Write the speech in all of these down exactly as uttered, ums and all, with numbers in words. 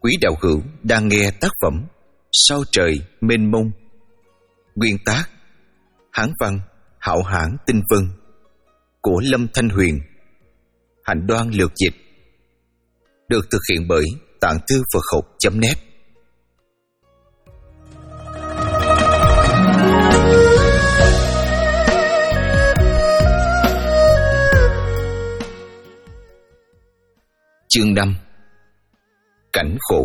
Quý đạo hữu đang nghe tác phẩm Sao trời mênh mông. Nguyên tác Hán văn Hạo Hãn Tinh Vân của Lâm Thanh Huyền. Hành Đoan lược dịch. Được thực hiện bởi Tạng Thư Phật Học chấm net. Chương năm. Cảnh khổ.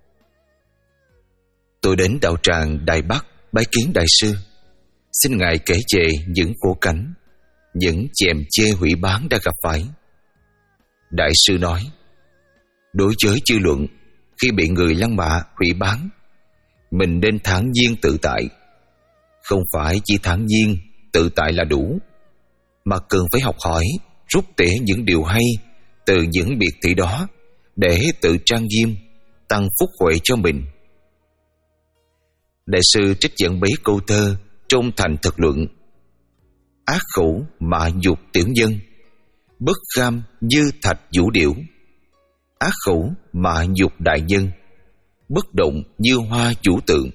Tôi đến đạo tràng Đại Bắc bái kiến đại sư, xin ngài kể về những khổ cảnh, những chèm chê hủy bán đã gặp phải. Đại sư nói, đối với chư luận, khi bị người lăng mạ hủy bán, mình nên thản nhiên tự tại. Không phải chỉ thản nhiên tự tại là đủ, mà cần phải học hỏi, rút tỉa những điều hay từ những biệt thị đó để tự trang nghiêm, tăng phúc huệ cho mình. Đại sư trích dẫn mấy câu thơ trong thành thực luận: ác khẩu mạ nhục tiểu nhân, bất kham như thạch vũ điểu. Ác khẩu mạ nhục đại nhân, bất động như hoa vũ tượng.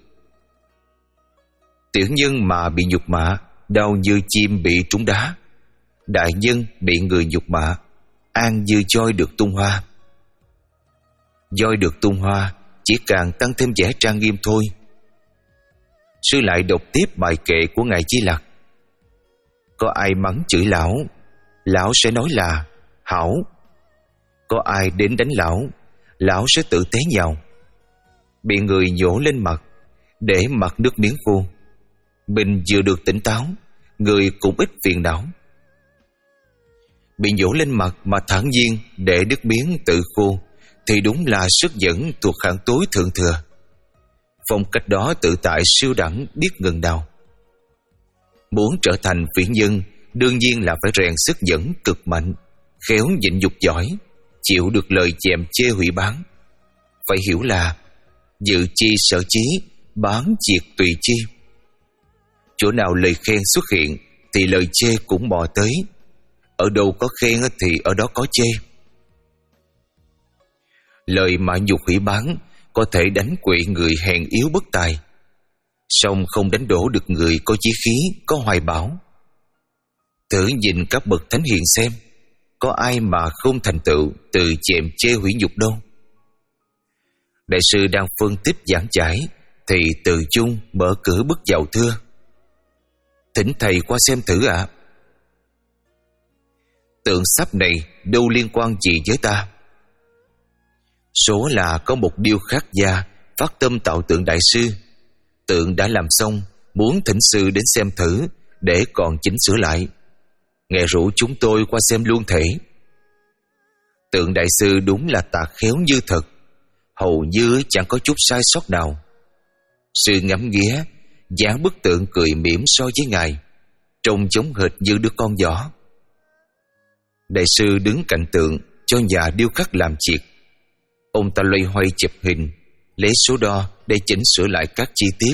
Tiểu nhân mà bị nhục mạ, đau như chim bị trúng đá. Đại nhân bị người nhục mạ, an như voi được tung hoa. Voi được tung hoa chỉ càng tăng thêm vẻ trang nghiêm thôi. Sư lại đọc tiếp bài kệ của ngài Di Lặc. Có ai mắng chửi lão, lão sẽ nói là hảo. Có ai đến đánh lão, lão sẽ tự té nhào. Bị người nhổ lên mặt, để mặt nước miếng khô. Mình vừa được tỉnh táo, người cũng ít phiền não. Bị nhổ lên mặt mà thản nhiên để nước miếng tự khô thì đúng là sức dẫn thuộc hạng tối thượng thừa. Phong cách đó tự tại siêu đẳng biết ngừng nào. Muốn trở thành vĩ nhân, đương nhiên là phải rèn sức dẫn cực mạnh, khéo nhịn nhục giỏi, chịu được lời chèm chê hủy bán. Phải hiểu là dự chi sở chí, bán diệt tùy chi. Chỗ nào lời khen xuất hiện thì lời chê cũng mò tới. Ở đâu có khen thì ở đó có chê. Lời mạ nhục hủy bán có thể đánh quỵ người hèn yếu bất tài, song không đánh đổ được người có chí khí, có hoài bão. Thử nhìn các bậc thánh hiền xem, có ai mà không thành tựu từ chèm chê hủy nhục đâu. Đại sư đang phân tích giảng giải thì Từ Chung mở cửa bước vào thưa: thỉnh thầy qua xem thử ạ. À. Tượng sáp này đâu liên quan gì với ta? Số là có một điêu khắc gia phát tâm tạo tượng đại sư. Tượng đã làm xong, muốn thỉnh sư đến xem thử để còn chỉnh sửa lại. Ngài rủ chúng tôi qua xem luôn thể. Tượng đại sư đúng là tạc khéo như thật, hầu như chẳng có chút sai sót nào. Sư ngắm nghía, dáng bức tượng cười mỉm so với ngài, trông giống hệt như đứa con giỏ. Đại sư đứng cạnh tượng cho nhà điêu khắc làm việc. Ông ta loay hoay chụp hình, lấy số đo để chỉnh sửa lại các chi tiết.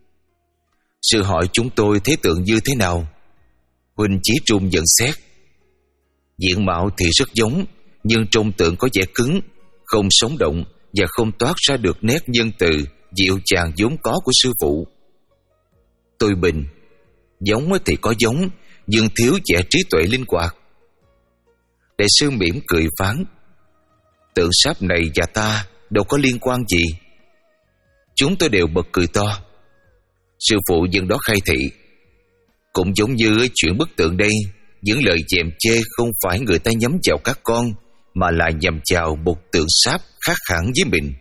Sư hỏi chúng tôi thấy tượng như thế nào. Huỳnh Chí Trung nhận xét: diện mạo thì rất giống, nhưng trong tượng có vẻ cứng, không sống động và không toát ra được nét nhân từ, dịu dàng vốn có của sư phụ. Tôi bình: giống thì có giống, nhưng thiếu vẻ trí tuệ linh hoạt. Đại sư mỉm cười phán: tượng sáp này và ta đâu có liên quan gì. Chúng tôi đều bật cười to. Sư phụ dân đó khai thị: cũng giống như chuyện bức tượng đây, những lời dèm chê không phải người ta nhắm vào các con, mà là nhằm vào một tượng sáp khác hẳn với mình.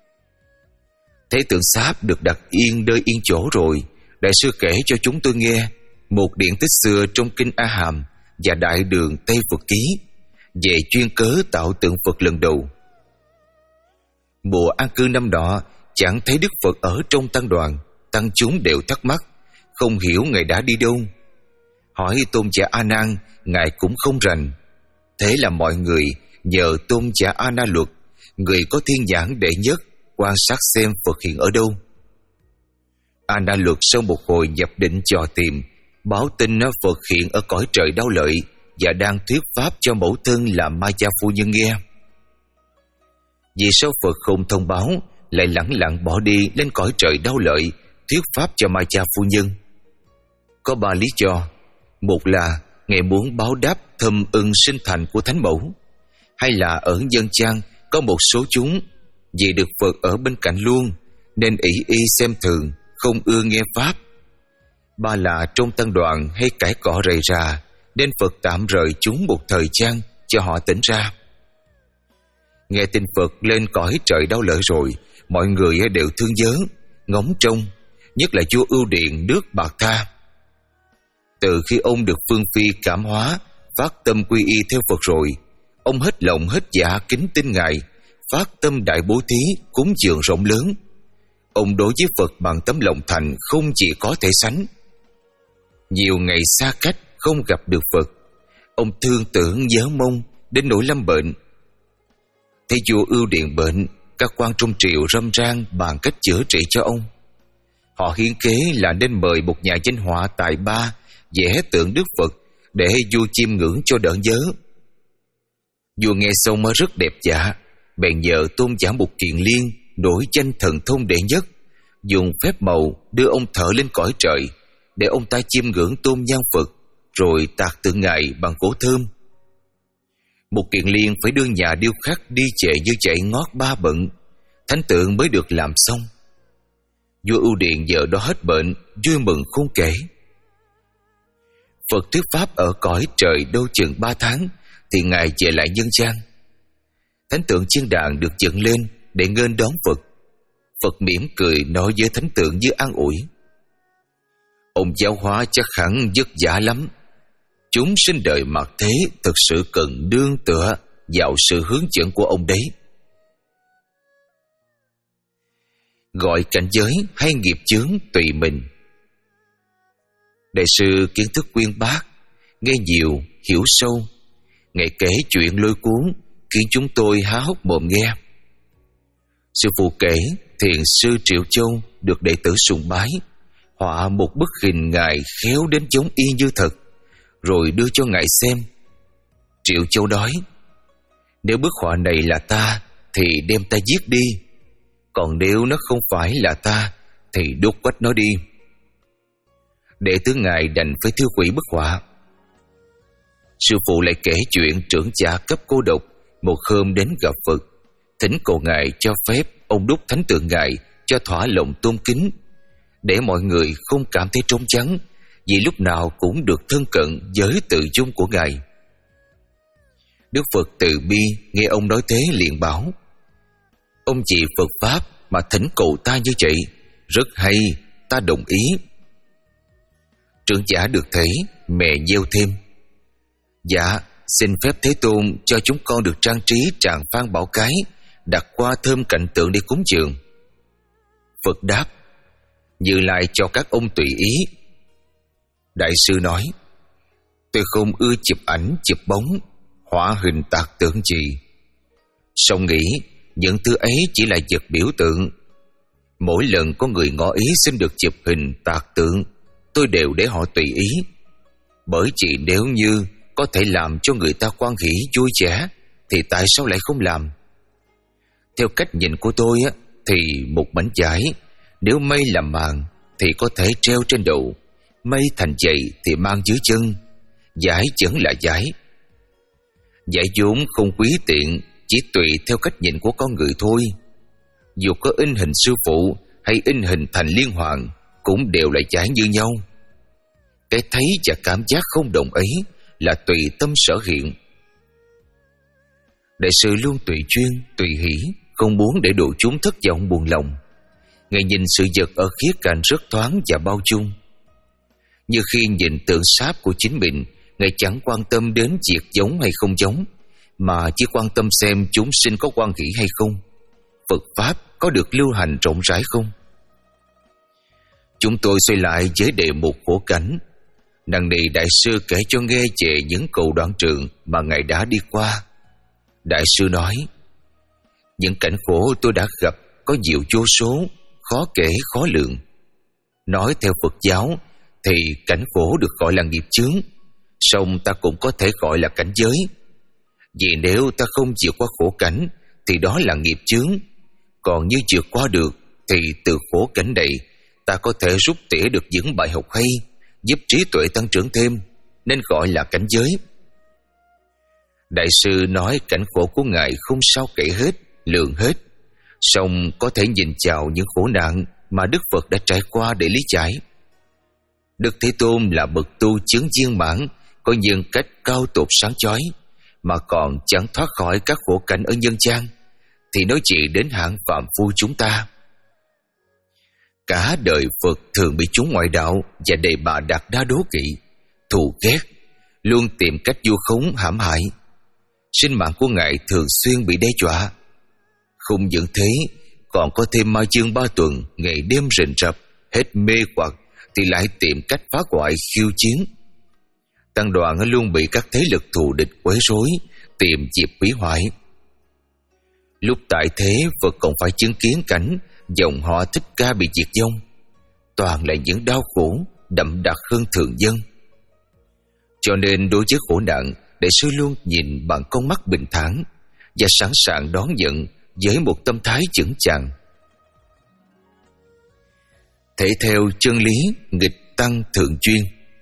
Thấy tượng sáp được đặt yên nơi yên chỗ rồi, đại sư kể cho chúng tôi nghe một điển tích xưa trong kinh A Hàm và Đại Đường Tây Phật Ký về chuyên cớ tạo tượng Phật lần đầu. Mùa an cư năm nọ, chẳng thấy Đức Phật ở trong tăng đoàn, tăng chúng đều thắc mắc, không hiểu ngài đã đi đâu. Hỏi tôn giả A Nan, ngài cũng không rành. Thế là mọi người nhờ tôn giả A Na Luật, người có thiên nhãn đệ nhất, quan sát xem Phật hiện ở đâu. A Na Luật sau một hồi nhập định dò tìm, báo tin Phật hiện ở cõi trời Đau Lợi và đang thuyết pháp cho mẫu thân là Ma Gia phu nhân nghe. Vì sao Phật không thông báo, lại lẳng lặng bỏ đi lên cõi trời đau lợi, thuyết pháp cho Mai Cha phu nhân? Có ba lý do. Một là Ngài muốn báo đáp thâm ưng sinh thành của Thánh Mẫu, hay là ở dân gian có một số chúng vì được Phật ở bên cạnh luôn nên ỷ y xem thường, không ưa nghe pháp. Ba là trong tăng đoàn hay cãi cọ rầy rà nên Phật tạm rời chúng một thời gian cho họ tỉnh ra. Nghe tin Phật lên cõi trời đau lợi rồi, mọi người đều thương nhớ, ngóng trông, nhất là vua Ưu Điện nước Bạc Tha. Từ khi ông được Phương Phi cảm hóa, phát tâm quy y theo Phật rồi, ông hết lòng hết dạ kính tin Ngài, phát tâm đại bố thí, cúng dường rộng lớn. Ông đối với Phật bằng tấm lòng thành không chỉ có thể sánh. Nhiều ngày xa cách không gặp được Phật, ông thương tưởng nhớ mong đến nỗi lâm bệnh. Thấy vua Ưu Điện bệnh, các quan trong triều râm ran bàn cách chữa trị cho ông. Họ hiến kế là nên mời một nhà danh họa tài ba vẽ tượng Đức Phật để vua chiêm ngưỡng cho đỡ nhớ. Vua nghe xong rất đẹp dạ, bèn nhờ tôn giả Mục Kiền Liên nổi danh thần thông đệ nhất, dùng phép màu đưa ông thợ lên cõi trời để ông ta chiêm ngưỡng tôn nhan Phật, rồi tạc tượng Ngài bằng gỗ thơm. Mục Kiền Liên phải đưa nhà điêu khắc đi chệ như chạy ngót ba bận, thánh tượng mới được làm xong. Vua Ưu Điện giờ đó hết bệnh, vui mừng khôn kể. Phật thuyết pháp ở cõi trời đâu chừng ba tháng thì Ngài về lại nhân gian. Thánh tượng chiên đàn được dựng lên để nghênh đón Phật. Phật mỉm cười nói với thánh tượng như an ủi: ông giáo hóa chắc hẳn vất vả lắm. Chúng sinh đời mặt thế thực sự cần nương tựa vào sự hướng dẫn của ông đấy. Gọi cảnh giới hay nghiệp chướng tùy mình. Đại sư kiến thức uyên bác, nghe nhiều, hiểu sâu. Ngài kể chuyện lôi cuốn khiến chúng tôi há hốc mồm nghe. Sư phụ kể thiền sư Triệu Châu được đệ tử sùng bái, họa một bức hình Ngài khéo đến giống y như thật, rồi đưa cho Ngài xem. Triệu Châu nói: nếu bức họa này là ta thì đem ta giết đi, còn nếu nó không phải là ta thì đốt quách nó đi. Đệ tử Ngài đành phải thiêu hủy bức họa. Sư phụ lại kể chuyện trưởng giả cấp cô độc một hôm đến gặp Phật, thỉnh cầu Ngài cho phép ông đúc thánh tượng Ngài cho thỏa lòng tôn kính, để mọi người không cảm thấy trống vắng, vì lúc nào cũng được thân cận với tự dung của Ngài. Đức Phật từ bi nghe ông nói thế liền bảo: ông vì Phật pháp mà thỉnh cầu ta như vậy, rất hay, ta đồng ý. Trưởng giả được thấy, mẹ gieo thêm: dạ, xin phép Thế Tôn cho chúng con được trang trí tràng phan bảo cái, đặt qua thơm cạnh tượng để cúng dường. Phật đáp: Như Lai cho các ông tùy ý. Đại sư nói: tôi không ưa chụp ảnh chụp bóng, họa hình tạc tượng gì. Song nghĩ những thứ ấy chỉ là vật biểu tượng. Mỗi lần có người ngỏ ý xin được chụp hình tạc tượng, tôi đều để họ tùy ý. Bởi chỉ nếu như có thể làm cho người ta hoan hỉ vui vẻ thì tại sao lại không làm? Theo cách nhìn của tôi á, thì một mảnh vải nếu mây làm màn thì có thể treo trên đầu, mây thành giày thì mang dưới chân. Vải vẫn là vải. Vải vốn không quý tiện, chỉ tùy theo cách nhìn của con người thôi. Dù có in hình sư phụ hay in hình Thành Liên Hoàng cũng đều là vải như nhau. Cái thấy và cảm giác không đồng ấy là tùy tâm sở hiện. Đại sư luôn tùy duyên, tùy hỷ, không muốn để độ chúng thất vọng buồn lòng. Ngài nhìn sự vật ở khía cạnh rất thoáng và bao dung. Như khi nhìn tượng sáp của chính mình, Ngài chẳng quan tâm đến việc giống hay không giống, mà chỉ quan tâm xem chúng sinh có hoan hỷ hay không, Phật Pháp có được lưu hành rộng rãi không. Chúng tôi xoay lại với đề mục khổ cảnh. Đằng này Đại sư kể cho nghe về những cầu đoạn trường mà Ngài đã đi qua. Đại sư nói: những cảnh khổ tôi đã gặp có nhiều vô số, khó kể khó lượng. Nói theo Phật giáo thì cảnh khổ được gọi là nghiệp chướng, song ta cũng có thể gọi là cảnh giới. Vì nếu ta không vượt qua khổ cảnh thì đó là nghiệp chướng. Còn như vượt qua được thì từ khổ cảnh này ta có thể rút tỉa được những bài học hay, giúp trí tuệ tăng trưởng thêm, nên gọi là cảnh giới. Đại sư nói cảnh khổ của Ngài không sao kể hết, lượng hết, song có thể nhìn chào những khổ nạn mà Đức Phật đã trải qua để lý giải. Đức Thế Tôn là bậc tu chứng viên mãn, có nhân cách cao tột sáng chói, mà còn chẳng thoát khỏi các khổ cảnh ở nhân gian, thì nói gì đến hạng phạm phu chúng ta. Cả đời Phật thường bị chúng ngoại đạo và đề bà đặt đa đố kỵ, thù ghét, luôn tìm cách vu khống hãm hại. Sinh mạng của Ngài thường xuyên bị đe dọa. Không những thế, còn có thêm ma chương ba tuần, ngày đêm rình rập, hết mê hoặc thì lại tìm cách phá hoại khiêu chiến. Tăng đoàn luôn bị các thế lực thù địch quấy rối, tìm dịp hủy hoại. Lúc tại thế, Phật còn phải chứng kiến cảnh dòng họ Thích Ca bị diệt vong, toàn là những đau khổ đậm đặc hơn thường dân. Cho nên đối với khổ nạn, Đại sư luôn nhìn bằng con mắt bình thản và sẵn sàng đón nhận với một tâm thái vững chàng. Thể theo chân lý nghịch tăng thượng chuyên.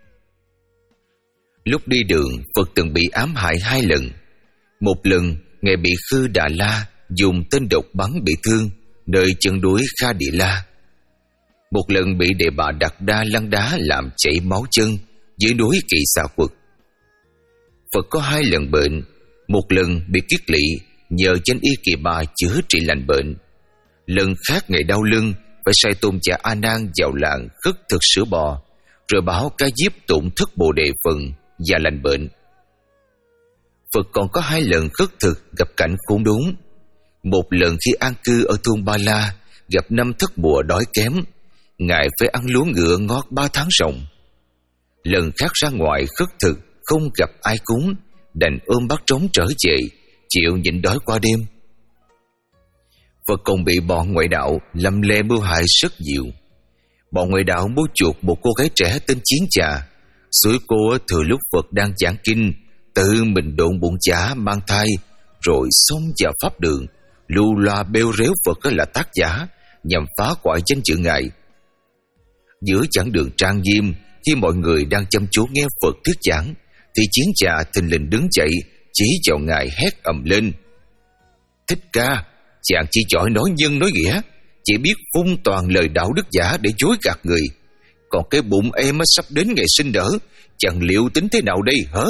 Lúc đi đường, Phật từng bị ám hại hai lần. Một lần, Ngài bị Khư Đà La dùng tên độc bắn bị thương nơi chân núi Kha Địa La. Một lần bị Đề Bà Đạt Đa lăn đá làm chảy máu chân dưới núi Kỳ Xà Quật. Phật có hai lần bệnh. Một lần bị kiết lỵ, nhờ danh y Kỳ Bà chữa trị lành bệnh. Lần khác Ngài đau lưng, phải sai tôn giả A Nan vào làng khất thực sữa bò, rồi bảo Ca Diếp tụng thất Bồ Đề phần và lành bệnh. Phật còn có hai lần khất thực gặp cảnh khốn đốn. Một lần khi an cư ở thôn Ba La, gặp năm thất mùa đói kém, Ngài phải ăn lúa ngựa ngót ba tháng ròng. Lần khác ra ngoài khất thực, không gặp ai cúng, đành ôm bát trống trở về, chịu nhịn đói qua đêm. Phật còn bị bọn ngoại đạo lầm le mưu hại rất nhiều. Bọn ngoại đạo mua chuộc một cô gái trẻ tên Chiến Trà, xúi cô thừa lúc Phật đang giảng kinh, tự mình độn bụng giả mang thai, rồi xông vào pháp đường, lưu loa bêu rếu Phật là tác giả, nhằm phá hoại danh dự Ngài. Giữa chặng đường trang nghiêm, khi mọi người đang chăm chú nghe Phật thuyết giảng, thì Chiến Trà thình lình đứng dậy, chỉ vào Ngài hét ầm lên: Thích Ca, chàng chỉ giỏi nói nhân nói nghĩa, chỉ biết phun toàn lời đạo đức giả để dối gạt người. Còn cái bụng em sắp đến ngày sinh nở, chẳng liệu tính thế nào đây hả?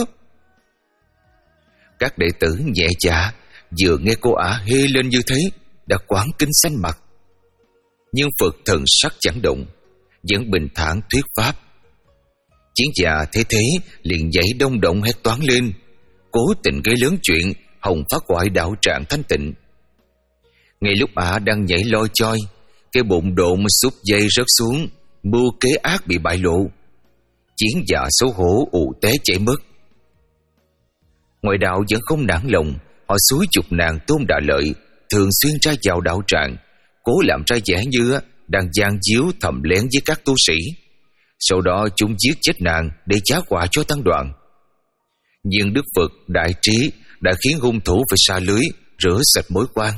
Các đệ tử nhẹ dạ, vừa nghe cô ả hê lên như thế, đã quán kinh xanh mặt. Nhưng Phật thần sắc chẳng động, vẫn bình thản thuyết pháp. Chiến già thế thế liền dậy đông động hét toán lên, cố tình gây lớn chuyện, hòng phá hoại đạo tràng thanh tịnh. Ngay lúc ả đang nhảy loi choi, cái bụng độn xúc dây rớt xuống, mưu kế ác bị bại lộ. Chiến già xấu hổ ù té chảy mất. Ngoại đạo vẫn không nản lòng, họ xúi chục nàng Tôn Đà Lợi thường xuyên ra vào đạo tràng, cố làm ra vẻ như đang gian díu thầm lén với các tu sĩ. Sau đó chúng giết chết nàng để trả quả cho tăng đoàn. Nhưng Đức Phật đại trí đã khiến hung thủ phải sa lưới, rửa sạch mối quan.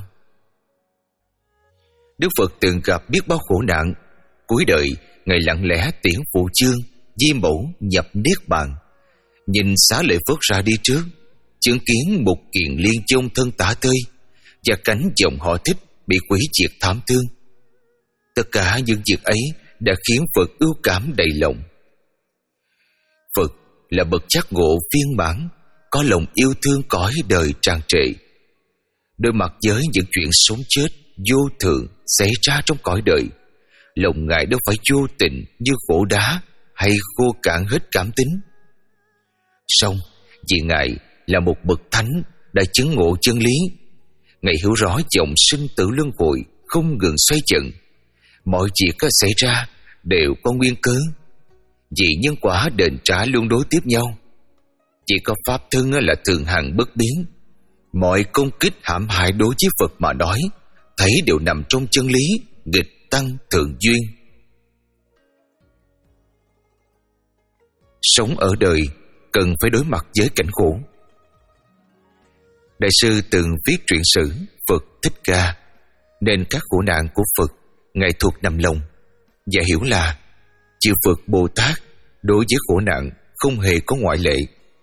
Đức Phật từng gặp biết bao khổ nạn, cuối đời Ngài lặng lẽ tiễn phụ chương Di Mẫu nhập niết bàn, nhìn xá lợi Phất ra đi trước, chứng kiến một Kiền Liên chung thân tả tơi và cảnh dòng họ Thích bị quỷ diệt thảm thương. Tất cả những việc ấy đã khiến Phật ưu cảm đầy lòng. Phật là bậc giác ngộ viên mãn, có lòng yêu thương cõi đời tràn trề. Đối mặt với những chuyện sống chết vô thường xảy ra trong cõi đời, lòng Ngài đâu phải vô tình như gỗ đá hay khô cạn hết cảm tính. Song vì Ngài là một bậc thánh đã chứng ngộ chân lý, Ngài hiểu rõ dòng sinh tử luân hồi không ngừng xoay chậm. Mọi việc có xảy ra đều có nguyên cớ, vì nhân quả đền trả luôn đối tiếp nhau. Chỉ có pháp thân là thường hằng bất biến. Mọi công kích hãm hại đối với Phật mà nói, thấy đều nằm trong chân lý nghịch tăng thượng duyên. Sống ở đời cần phải đối mặt với cảnh khổ. Đại sư từng viết truyện sử Phật Thích Ca, nên các khổ nạn của Phật Ngài thuộc nằm lòng, và hiểu là chư Phật Bồ Tát đối với khổ nạn không hề có ngoại lệ.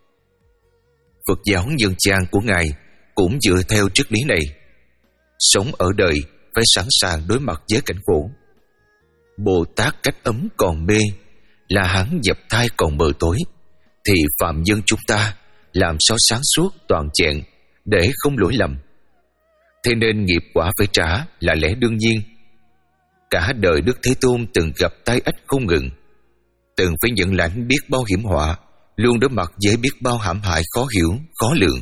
Phật giáo Nhân Chan của Ngài cũng dựa theo triết lý này. Sống ở đời phải sẵn sàng đối mặt với cảnh khổ. Bồ Tát cách ấm còn mê, La Hán dập thai còn mờ tối, thì phàm nhân chúng ta làm sao sáng suốt toàn vẹn để không lỗi lầm. Thế nên nghiệp quả phải trả là lẽ đương nhiên. Cả đời Đức Thế Tôn từng gặp tai ách không ngừng, từng phải nhận lãnh biết bao hiểm họa, luôn đối mặt với biết bao hãm hại khó hiểu, khó lường.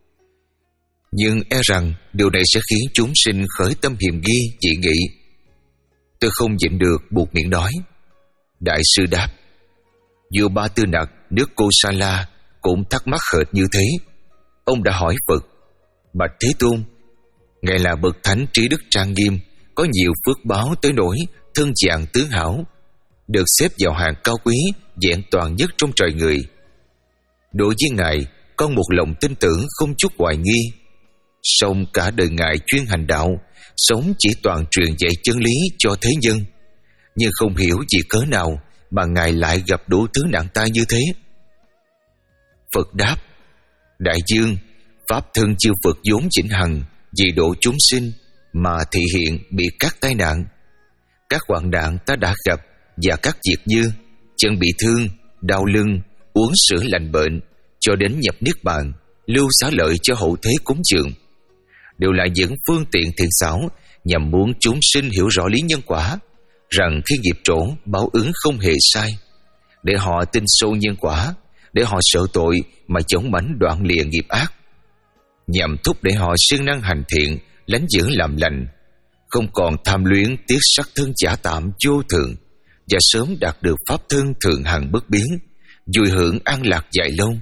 Nhưng e rằng điều này sẽ khiến chúng sinh khởi tâm hiềm nghi, dị nghị. Tôi không nhịn được buột miệng nói. Đại sư đáp: vua Ba Tư Nặc nước Kosala cũng thắc mắc hệt như thế. Ông đã hỏi Phật: bạch Thế Tôn, Ngài là bậc thánh trí đức trang nghiêm, có nhiều phước báo tới nỗi thân dạng tướng hảo, được xếp vào hàng cao quý, vẹn toàn nhất trong trời người. Đối với Ngài, con một lòng tin tưởng không chút hoài nghi. Song cả đời Ngài chuyên hành đạo, sống chỉ toàn truyền dạy chân lý cho thế nhân, nhưng không hiểu vì cớ nào mà Ngài lại gặp đủ thứ nạn tai như thế. Phật đáp: đại dương, pháp thân chư Phật vốn vĩnh hằng, vì độ chúng sinh mà thị hiện bị các tai nạn. Các hoạn nạn ta đã gặp và các việc như chân bị thương, đau lưng, uống sữa lành bệnh, cho đến nhập niết bàn, lưu xá lợi cho hậu thế cúng dường, đều là những phương tiện thiện xảo nhằm muốn chúng sinh hiểu rõ lý nhân quả, rằng khi nghiệp trổ báo ứng không hề sai, để họ tin sâu nhân quả, để họ sợ tội mà chống mãnh đoạn lìa nghiệp ác, nhằm thúc để họ siêng năng hành thiện, lánh giữ làm lành, không còn tham luyến tiếc sắc thân giả tạm vô thường, và sớm đạt được pháp thân thường hằng bất biến, vui hưởng an lạc dài lâu.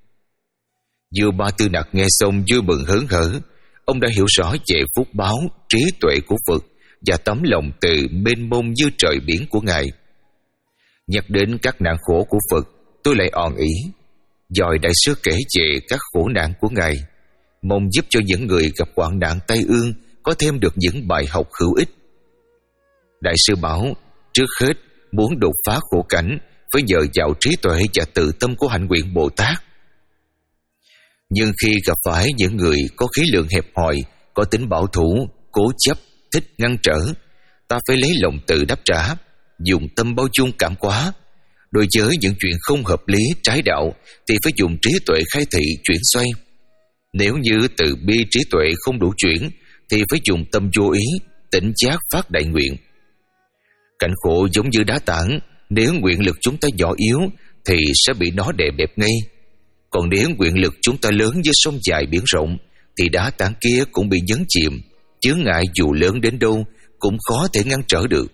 Vua Ba Tư Nặc nghe xong vui mừng hớn hở. Ông đã hiểu rõ về phúc báo, trí tuệ của Phật và tấm lòng từ mênh mông như trời biển của Ngài. Nhắc đến các nạn khổ của Phật, tôi lại òn ỉ. Dòi đại sư kể về các khổ nạn của Ngài, mong giúp cho những người gặp hoạn nạn tai ương có thêm được những bài học hữu ích. Đại sư bảo, trước hết muốn đột phá khổ cảnh phải nhờ vào trí tuệ và tự tâm của hạnh nguyện Bồ Tát. Nhưng khi gặp phải những người có khí lượng hẹp hòi, có tính bảo thủ, cố chấp, thích ngăn trở, ta phải lấy lòng từ đáp trả, dùng tâm bao dung cảm hóa. Đối với những chuyện không hợp lý, trái đạo thì phải dùng trí tuệ khai thị chuyển xoay. Nếu như từ bi trí tuệ không đủ chuyển thì phải dùng tâm vô ý, tỉnh giác phát đại nguyện. Cảnh khổ giống như đá tảng, nếu nguyện lực chúng ta nhỏ yếu thì sẽ bị nó đè bẹp ngay. Còn nếu nguyện lực chúng ta lớn như sông dài biển rộng thì đá tảng kia cũng bị nhấn chìm, chướng ngại dù lớn đến đâu cũng khó thể ngăn trở được.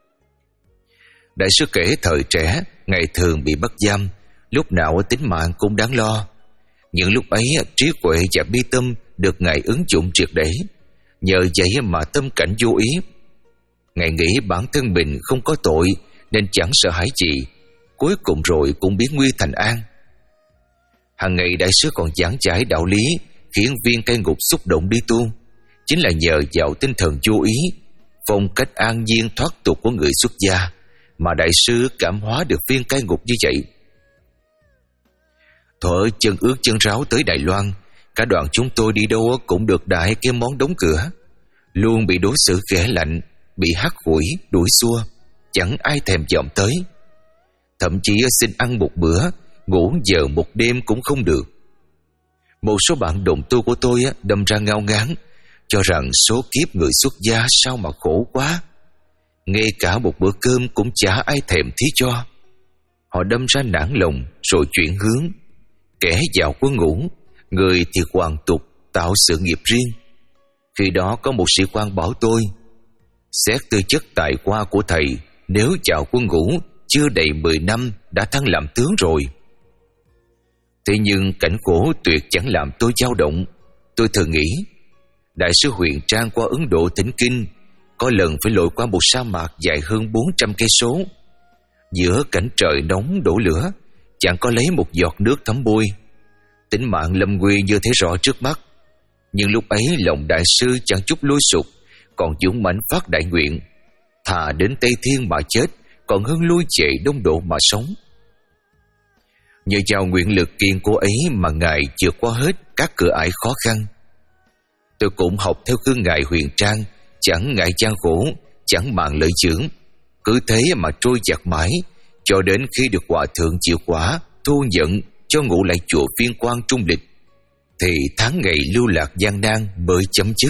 Đại sư kể thời trẻ, Ngài thường bị bắt giam, lúc nào tính mạng cũng đáng lo. Những lúc ấy trí huệ và bi tâm được Ngài ứng dụng triệt để, nhờ vậy mà tâm cảnh vô ý. Ngài nghĩ bản thân mình không có tội nên chẳng sợ hãi gì, cuối cùng rồi cũng biến nguy thành an. Hàng ngày đại sư còn giảng giải đạo lý khiến viên cai ngục xúc động đi tu. Chính là nhờ vào tinh thần vô ý, phong cách an nhiên thoát tục của người xuất gia mà đại sư cảm hóa được viên cai ngục như vậy. Thuở chân ướt chân ráo tới Đài Loan, cả đoàn chúng tôi đi đâu cũng được đại cái món đóng cửa, luôn bị đối xử ghẻ lạnh, bị hắt hủi, đuổi xua, chẳng ai thèm dòm tới. Thậm chí xin ăn một bữa, ngủ giờ một đêm cũng không được. Một số bạn đồng tu của tôi đâm ra ngao ngán, cho rằng số kiếp người xuất gia sao mà khổ quá, ngay cả một bữa cơm cũng chả ai thèm thí cho. Họ đâm ra nản lòng rồi chuyển hướng, kẻ vào quân ngũ, người thì hoàn tục tạo sự nghiệp riêng. Khi đó có một sĩ quan bảo tôi, xét tư chất tài hoa của thầy, nếu vào quân ngũ chưa đầy mười năm đã thăng làm tướng rồi. Thế nhưng cảnh khổ tuyệt chẳng làm tôi dao động. Tôi thường nghĩ, đại sư Huyền Trang qua Ấn Độ thỉnh kinh, có lần phải lội qua một sa mạc dài hơn bốn trăm cây số. Giữa cảnh trời nóng đổ lửa, chẳng có lấy một giọt nước thấm bôi. Tính mạng lâm nguy như thế rõ trước mắt. Nhưng lúc ấy lòng đại sư chẳng chút lôi sụp, còn dũng mãnh phát đại nguyện, thà đến Tây Thiên mà chết còn hơn lui chạy Đông Độ mà sống. Nhờ vào nguyện lực kiên cố ấy mà Ngài vượt qua hết các cửa ải khó khăn. Tôi cũng học theo gương Ngài Huyền Trang, chẳng ngại gian khổ, chẳng màng lợi dưỡng, cứ thế mà trôi dạt mãi, cho đến khi được Hòa Thượng chịu quả thu nhận cho ngủ lại chùa Viên Quang trung lịch, thì tháng ngày lưu lạc gian nan mới chấm dứt.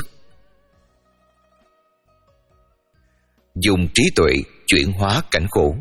Dùng trí tuệ chuyển hóa cảnh khổ.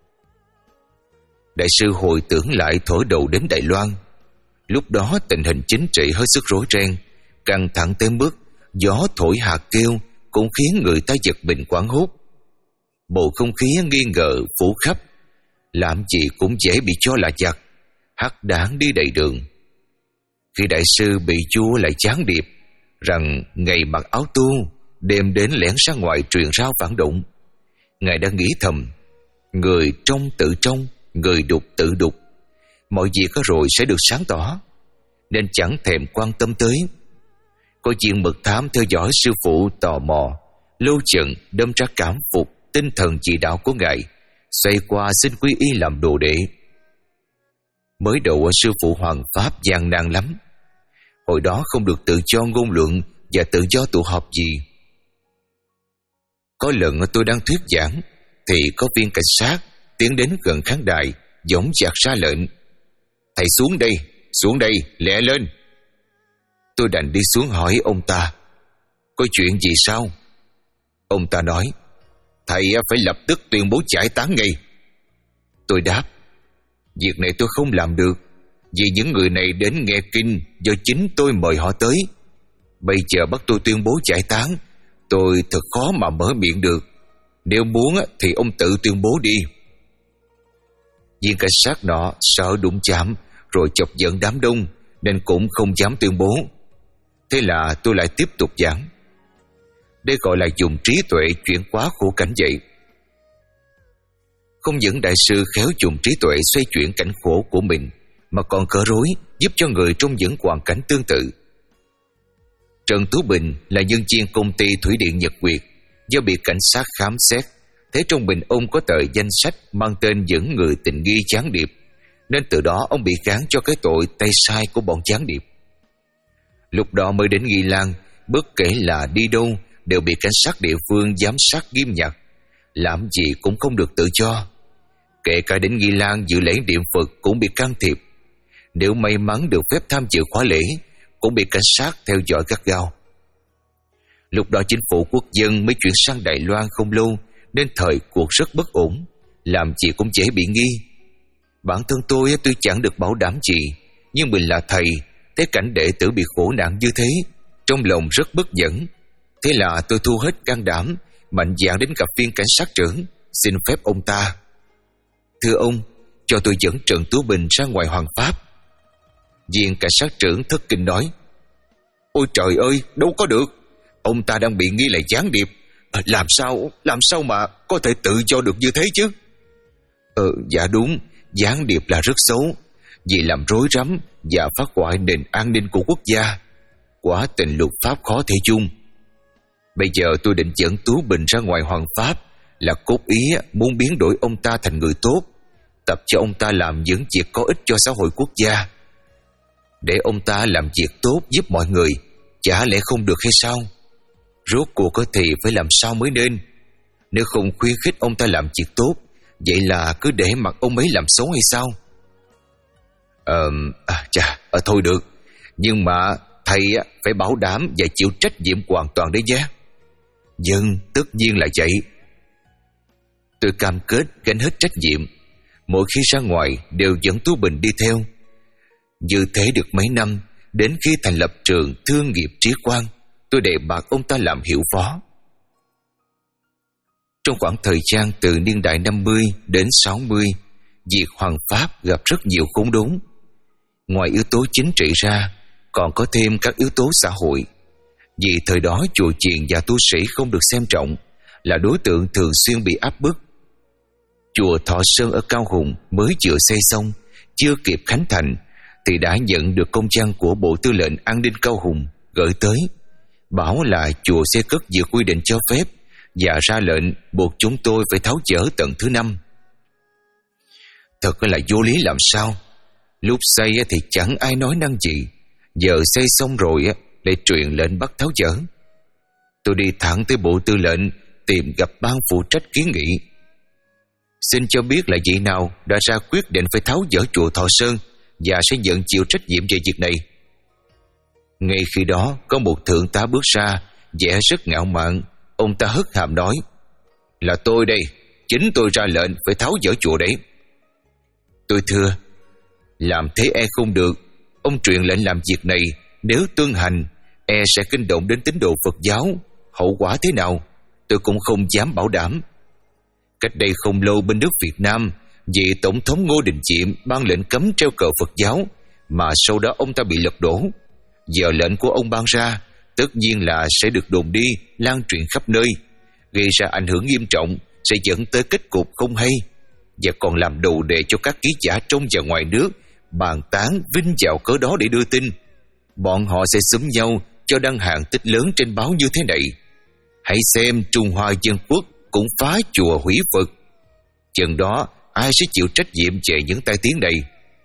Đại sư hồi tưởng lại thuở đầu đến Đài Loan. Lúc đó tình hình chính trị hết sức rối ren, căng thẳng tới mức gió thổi hạt kêu cũng khiến người ta giật mình hoảng hốt. Bầu không khí nghi ngờ phủ khắp, làm gì cũng dễ bị cho là giặc, hắc đảng đi đầy đường. Khi đại sư bị chúa lại gián điệp rằng ngày mặc áo tu, đêm đến lẻn ra ngoài truyền rao phản động, Ngài đã nghĩ thầm: người trong tự trong, người đục tự đục, mọi việc có rồi sẽ được sáng tỏ, nên chẳng thèm quan tâm tới. Có chuyện mật thám theo dõi sư phụ tò mò, lâu chừng đâm ra cảm phục tinh thần chỉ đạo của Ngài, xoay qua xin quy y làm đồ đệ. Mới đầu sư phụ Hoàng Pháp gian nan lắm. Hồi đó không được tự do ngôn luận và tự do tụ họp gì. Có lần tôi đang thuyết giảng thì có viên cảnh sát tiến đến gần khán đài, dõng dạc ra lệnh: "Thầy xuống đây, xuống đây, lẹ lên!" Tôi đành đi xuống hỏi ông ta: "Có chuyện gì sao?" Ông ta nói: "Thầy phải lập tức tuyên bố giải tán ngay." Tôi đáp: "Việc này tôi không làm được, vì những người này đến nghe kinh do chính tôi mời họ tới. Bây giờ bắt tôi tuyên bố giải tán, tôi thật khó mà mở miệng được. Nếu muốn thì ông tự tuyên bố đi." Viên cảnh sát nọ sợ đụng chạm rồi chọc giận đám đông, nên cũng không dám tuyên bố. Thế là tôi lại tiếp tục giảng. Đây gọi là dùng trí tuệ chuyển hóa khổ cảnh vậy. Không những đại sư khéo dùng trí tuệ xoay chuyển cảnh khổ của mình, mà còn cỡ rối giúp cho người trong những hoàn cảnh tương tự. Trần Tú Bình là nhân viên công ty thủy điện Nhật Việt, do bị cảnh sát khám xét, thấy trong mình ông có tờ danh sách mang tên những người tình nghi gián điệp, nên từ đó ông bị gán cho cái tội tay sai của bọn gián điệp. Lúc đó mới đến Nghi Lan, bất kể là đi đâu đều bị cảnh sát địa phương giám sát nghiêm ngặt, làm gì cũng không được tự do. Kể cả đến Nghi Lan dự lễ niệm Phật cũng bị can thiệp. Nếu may mắn được phép tham dự khóa lễ, cũng bị cảnh sát theo dõi gắt gao. Lúc đó chính phủ quốc dân mới chuyển sang Đài Loan không lâu, nên thời cuộc rất bất ổn, làm gì cũng dễ bị nghi. Bản thân tôi tuy chẳng được bảo đảm gì, nhưng mình là thầy, thấy cảnh đệ tử bị khổ nạn như thế, trong lòng rất bất nhẫn. Thế là tôi thu hết can đảm, mạnh dạn đến gặp viên cảnh sát trưởng, xin phép ông ta: "Thưa ông, cho tôi dẫn Trần Tú Bình ra ngoài Hoàng Pháp." Viên cảnh sát trưởng thất kinh nói: "Ôi trời ơi, đâu có được, ông ta đang bị nghi là gián điệp, làm sao làm sao mà có thể tự do được như thế chứ?" Ờ, dạ đúng, gián điệp là rất xấu, vì làm rối rắm và phá hoại nền an ninh của quốc gia. Quả tình luật pháp khó thể chung. Bây giờ tôi định dẫn Tú Bình ra ngoài Hoàng Pháp là cốt ý muốn biến đổi ông ta thành người tốt, tập cho ông ta làm những việc có ích cho xã hội quốc gia. Để ông ta làm việc tốt giúp mọi người, chả lẽ không được hay sao? Rốt cuộc thì phải làm sao mới nên? Nếu không khuyến khích ông ta làm việc tốt, vậy là cứ để mặc ông ấy làm xấu hay sao? Ờ, à, chà, à, thôi được. Nhưng mà thầy phải bảo đảm và chịu trách nhiệm hoàn toàn đấy nhé. Dân, tất nhiên là vậy. Tôi cam kết gánh hết trách nhiệm. Mỗi khi ra ngoài đều dẫn Tú Bình đi theo. Như thế được mấy năm, đến khi thành lập trường Thương nghiệp Trí Quang, tôi đề bạt ông ta làm hiệu phó. Trong khoảng thời gian từ niên đại năm mươi đến sáu mươi, việc Hoàng Pháp gặp rất nhiều khốn đốn. Ngoài yếu tố chính trị ra, còn có thêm các yếu tố xã hội. Vì thời đó chùa chiền và tu sĩ không được xem trọng, là đối tượng thường xuyên bị áp bức. Chùa Thọ Sơn ở Cao Hùng mới vừa xây xong, chưa kịp khánh thành thì đã nhận được công văn của Bộ Tư lệnh An ninh Cao Hùng gửi tới, bảo là chùa sẽ cất vượt quy định cho phép và ra lệnh buộc chúng tôi phải tháo dỡ tầng thứ năm. Thật là vô lý làm sao. Lúc xây thì chẳng ai nói năng gì, giờ xây xong rồi lại truyền lệnh bắt tháo dỡ. Tôi đi thẳng tới bộ tư lệnh tìm gặp ban phụ trách kiến nghị. Xin cho biết là vị nào đã ra quyết định phải tháo dỡ chùa Thọ Sơn và sẽ nhận chịu trách nhiệm về việc này. Ngay khi đó có một thượng tá bước ra, vẻ rất ngạo mạn. Ông ta hất hàm nói: Là tôi đây, chính tôi ra lệnh phải tháo dỡ chùa đấy. Tôi thưa: Làm thế e không được. Ông truyền lệnh làm việc này, nếu tuân hành e sẽ kinh động đến tín đồ Phật giáo. Hậu quả thế nào tôi cũng không dám bảo đảm. Cách đây không lâu bên nước Việt Nam, vị Tổng thống Ngô Đình Diệm ban lệnh cấm treo cờ Phật giáo, mà sau đó ông ta bị lật đổ. Giờ lệnh của ông ban ra, tất nhiên là sẽ được đồn đi, lan truyền khắp nơi, gây ra ảnh hưởng nghiêm trọng, sẽ dẫn tới kết cục không hay, và còn làm đồ đề cho các ký giả trong và ngoài nước bàn tán vinh vào cớ đó để đưa tin. Bọn họ sẽ xúm nhau cho đăng hàng tích lớn trên báo như thế này: Hãy xem Trung Hoa Dân Quốc cũng phá chùa hủy Phật. Chừng đó ai sẽ chịu trách nhiệm về những tai tiếng này?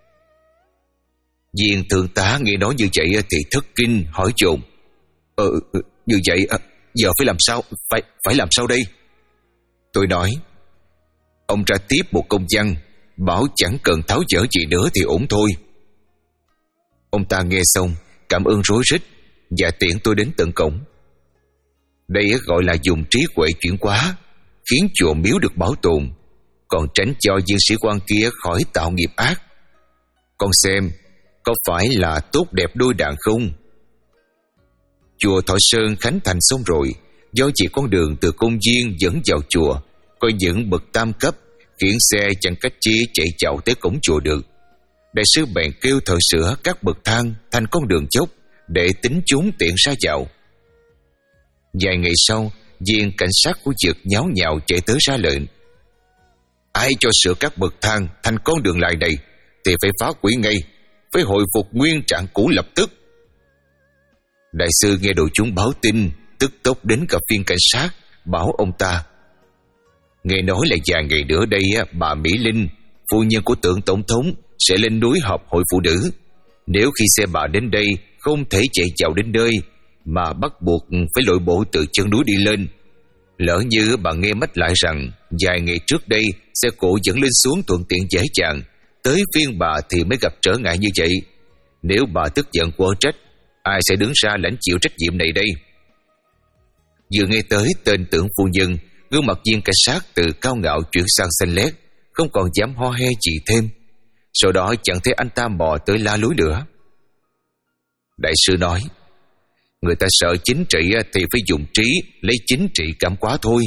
Viên thượng tá nghe nói như vậy thì thất kinh hỏi dồn: Ờ, như vậy giờ phải làm sao? Phải phải làm sao đây? Tôi nói: Ông ra tiếp một công văn, bảo chẳng cần tháo dỡ gì nữa thì ổn thôi. Ông ta nghe xong cảm ơn rối rít và tiễn tôi đến tận cổng. Đây gọi là dùng trí huệ chuyển hóa, khiến chùa miếu được bảo tồn, còn tránh cho viên sĩ quan kia khỏi tạo nghiệp ác. Con xem có phải là tốt đẹp đôi đàn không? Chùa Thọ Sơn khánh thành xong rồi, do chỉ con đường từ công viên dẫn vào chùa có những bậc tam cấp, khiến xe chẳng cách chi chạy chạo tới cổng chùa được. Đại sư bèn kêu thợ sửa các bậc thang thành con đường dốc để tính chúng tiện ra vào. Vài ngày sau, viên cảnh sát của Dực nháo nhào chạy tới ra lệnh: Ai cho sửa các bậc thang thành con đường lại này thì phải phá hủy ngay, phải hồi phục nguyên trạng cũ lập tức. Đại sư nghe đội chúng báo tin, tức tốc đến gặp viên cảnh sát, bảo ông ta: Nghe nói là vài ngày nữa đây bà Mỹ Linh, phu nhân của tượng tổng thống, sẽ lên núi họp hội phụ nữ. Nếu khi xe bà đến đây không thể chạy vào đến nơi, mà bắt buộc phải lội bộ từ chân núi đi lên. Lỡ như bà nghe mách lại rằng vài ngày trước đây xe cộ dẫn lên xuống thuận tiện dễ dàng, tới phiên bà thì mới gặp trở ngại như vậy. Nếu bà tức giận quở trách, ai sẽ đứng ra lãnh chịu trách nhiệm này đây? Vừa nghe tới tên tưởng phu nhân, gương mặt viên cảnh sát từ cao ngạo chuyển sang xanh lét, không còn dám ho he gì thêm. Sau đó chẳng thấy anh ta mò tới la lối nữa. Đại sư nói: Người ta sợ chính trị thì phải dùng trí, lấy chính trị cảm hóa thôi.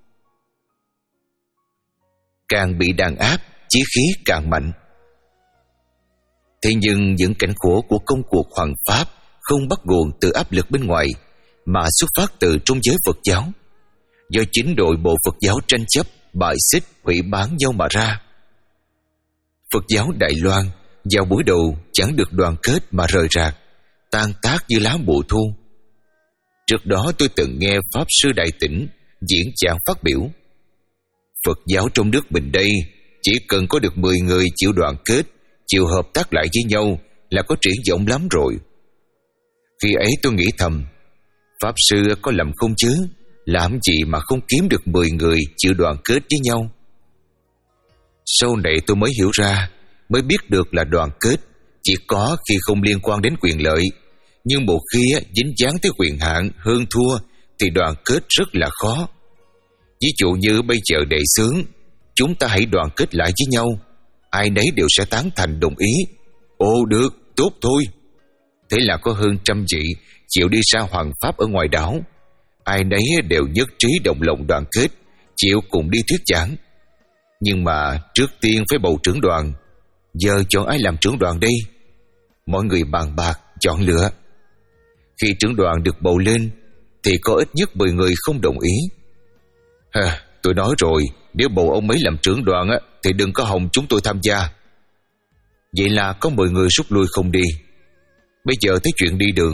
Càng bị đàn áp, chí khí càng mạnh. Thế nhưng những cảnh khổ của công cuộc hoàng pháp không bắt nguồn từ áp lực bên ngoài, mà xuất phát từ trong giới Phật giáo, do chính nội bộ Phật giáo tranh chấp, bài xích, hủy bán nhau mà ra. Phật giáo Đài Loan vào buổi đầu chẳng được đoàn kết mà rời rạc, tan tác như lá mùa thu. Trước đó tôi từng nghe Pháp Sư Đại Tĩnh diễn giảng phát biểu: Phật giáo trong nước mình đây chỉ cần có được mười người chịu đoàn kết, chịu hợp tác lại với nhau là có triển vọng lắm rồi. Khi ấy tôi nghĩ thầm, Pháp Sư có lầm không chứ? Làm gì mà không kiếm được mười người chịu đoàn kết với nhau? Sau này tôi mới hiểu ra, mới biết được là đoàn kết chỉ có khi không liên quan đến quyền lợi. Nhưng một khi dính dáng tới quyền hạn hơn thua thì đoàn kết rất là khó. Ví dụ như bây giờ đệ xướng, chúng ta hãy đoàn kết lại với nhau, ai nấy đều sẽ tán thành đồng ý. Ồ được, tốt thôi. Thế là có hơn trăm vị chịu đi ra hoàng pháp ở ngoài đảo. Ai nấy đều nhất trí đồng lòng đoàn kết, chịu cùng đi thuyết giảng. Nhưng mà trước tiên phải bầu trưởng đoàn. Giờ chọn ai làm trưởng đoàn đây? Mọi người bàn bạc chọn lựa. Khi trưởng đoàn được bầu lên thì có ít nhất mười người không đồng ý. Hà, tôi nói rồi, nếu bầu ông ấy làm trưởng đoàn á, thì đừng có hòng chúng tôi tham gia. Vậy là có mười người rút lui không đi. Bây giờ thấy chuyện đi đường,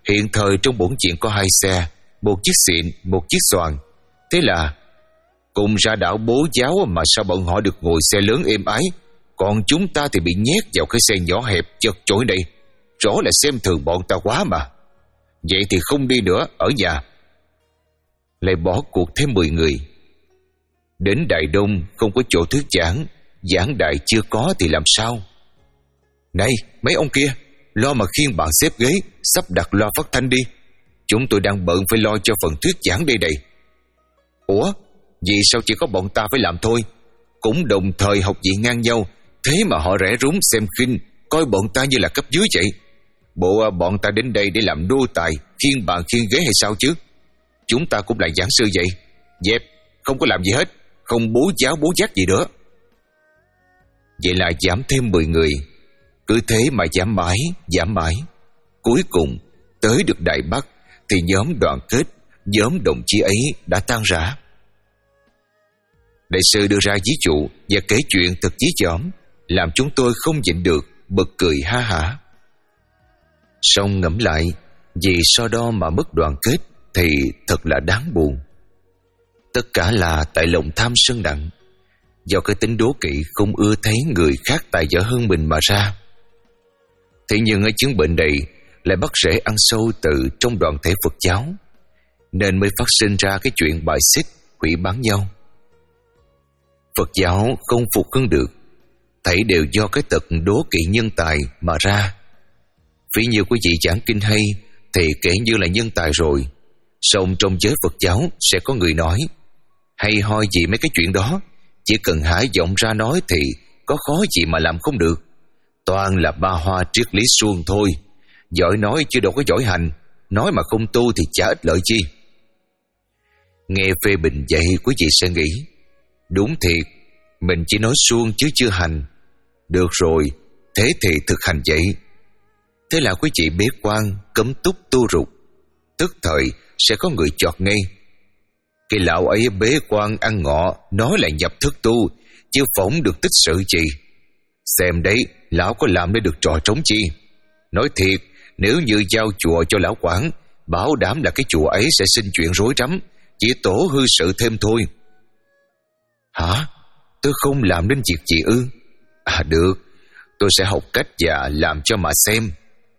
Hiện thời trong bổn chuyện có hai xe, một chiếc xịn, một chiếc xoàn. Thế là cùng ra đảo Bố Giáo mà sao bọn họ được ngồi xe lớn êm ái, còn chúng ta thì bị nhét vào cái xe nhỏ hẹp chật chội này. Rõ là xem thường bọn ta quá mà. Vậy thì không đi nữa, ở nhà. Lại bỏ cuộc thêm mười người. Đến Đại Đông không có chỗ thuyết giảng, giảng đại chưa có thì làm sao? Này mấy ông kia, lo mà khiêng bạn xếp ghế, sắp đặt loa phát thanh đi. Chúng tôi đang bận phải lo cho phần thuyết giảng đây này. Ủa, vì sao chỉ có bọn ta phải làm thôi? Cũng đồng thời học vị ngang nhau, thế mà họ rẻ rúng xem khinh, coi bọn ta như là cấp dưới vậy. Bộ bọn ta đến đây để làm nô tài, khiêng bàn khiêng ghế hay sao chứ? Chúng ta cũng là giảng sư vậy. Dẹp, không có làm gì hết, không bố giáo bố giác gì nữa. Vậy là giảm thêm mười người. Cứ thế mà giảm mãi, giảm mãi. Cuối cùng tới được Đại Bắc thì nhóm đoàn kết, nhóm đồng chí ấy đã tan rã. Đại sư đưa ra ví dụ và kể chuyện thật dí dỏm, làm chúng tôi không nhịn được bật cười ha hả. Song ngẫm lại, vì so đo mà mất đoàn kết thì thật là đáng buồn. Tất cả là tại lòng tham sân nặng, do cái tính đố kỵ không ưa thấy người khác tài giỏi hơn mình mà ra. Thế nhưng ở chứng bệnh này lại bắt rễ ăn sâu từ trong đoàn thể Phật giáo, nên mới phát sinh ra cái chuyện bài xích, hủy bán nhau. Phật giáo không phục hưng được, thảy đều do cái tật đố kỵ nhân tài mà ra. Ví như quý vị giảng kinh hay thì kể như là nhân tài rồi, song trong giới Phật giáo sẽ có người nói hay ho gì mấy cái chuyện đó, chỉ cần hả giọng ra nói thì có khó gì mà làm không được. Toàn là ba hoa triết lý suông thôi, giỏi nói chứ đâu có giỏi hành, nói mà không tu thì chả ích lợi chi. Nghe phê bình vậy quý vị sẽ nghĩ đúng thiệt, mình chỉ nói suông chứ chưa hành. Được rồi, thế thì thực hành vậy. Thế là quý vị bế quan, cấm túc tu rục, tức thời sẽ có người chọt ngay. Cái lão ấy bế quan ăn ngọ, nói là nhập thức tu, chứ phỏng được tích sự gì. Xem đấy, lão có làm để được trò trống chi. Nói thiệt, nếu như giao chùa cho lão quản, bảo đảm là cái chùa ấy sẽ sinh chuyện rối rắm, chỉ tổ hư sự thêm thôi. Hả? Tôi không làm nên việc gì ư? À được, tôi sẽ học cách và làm cho mà xem.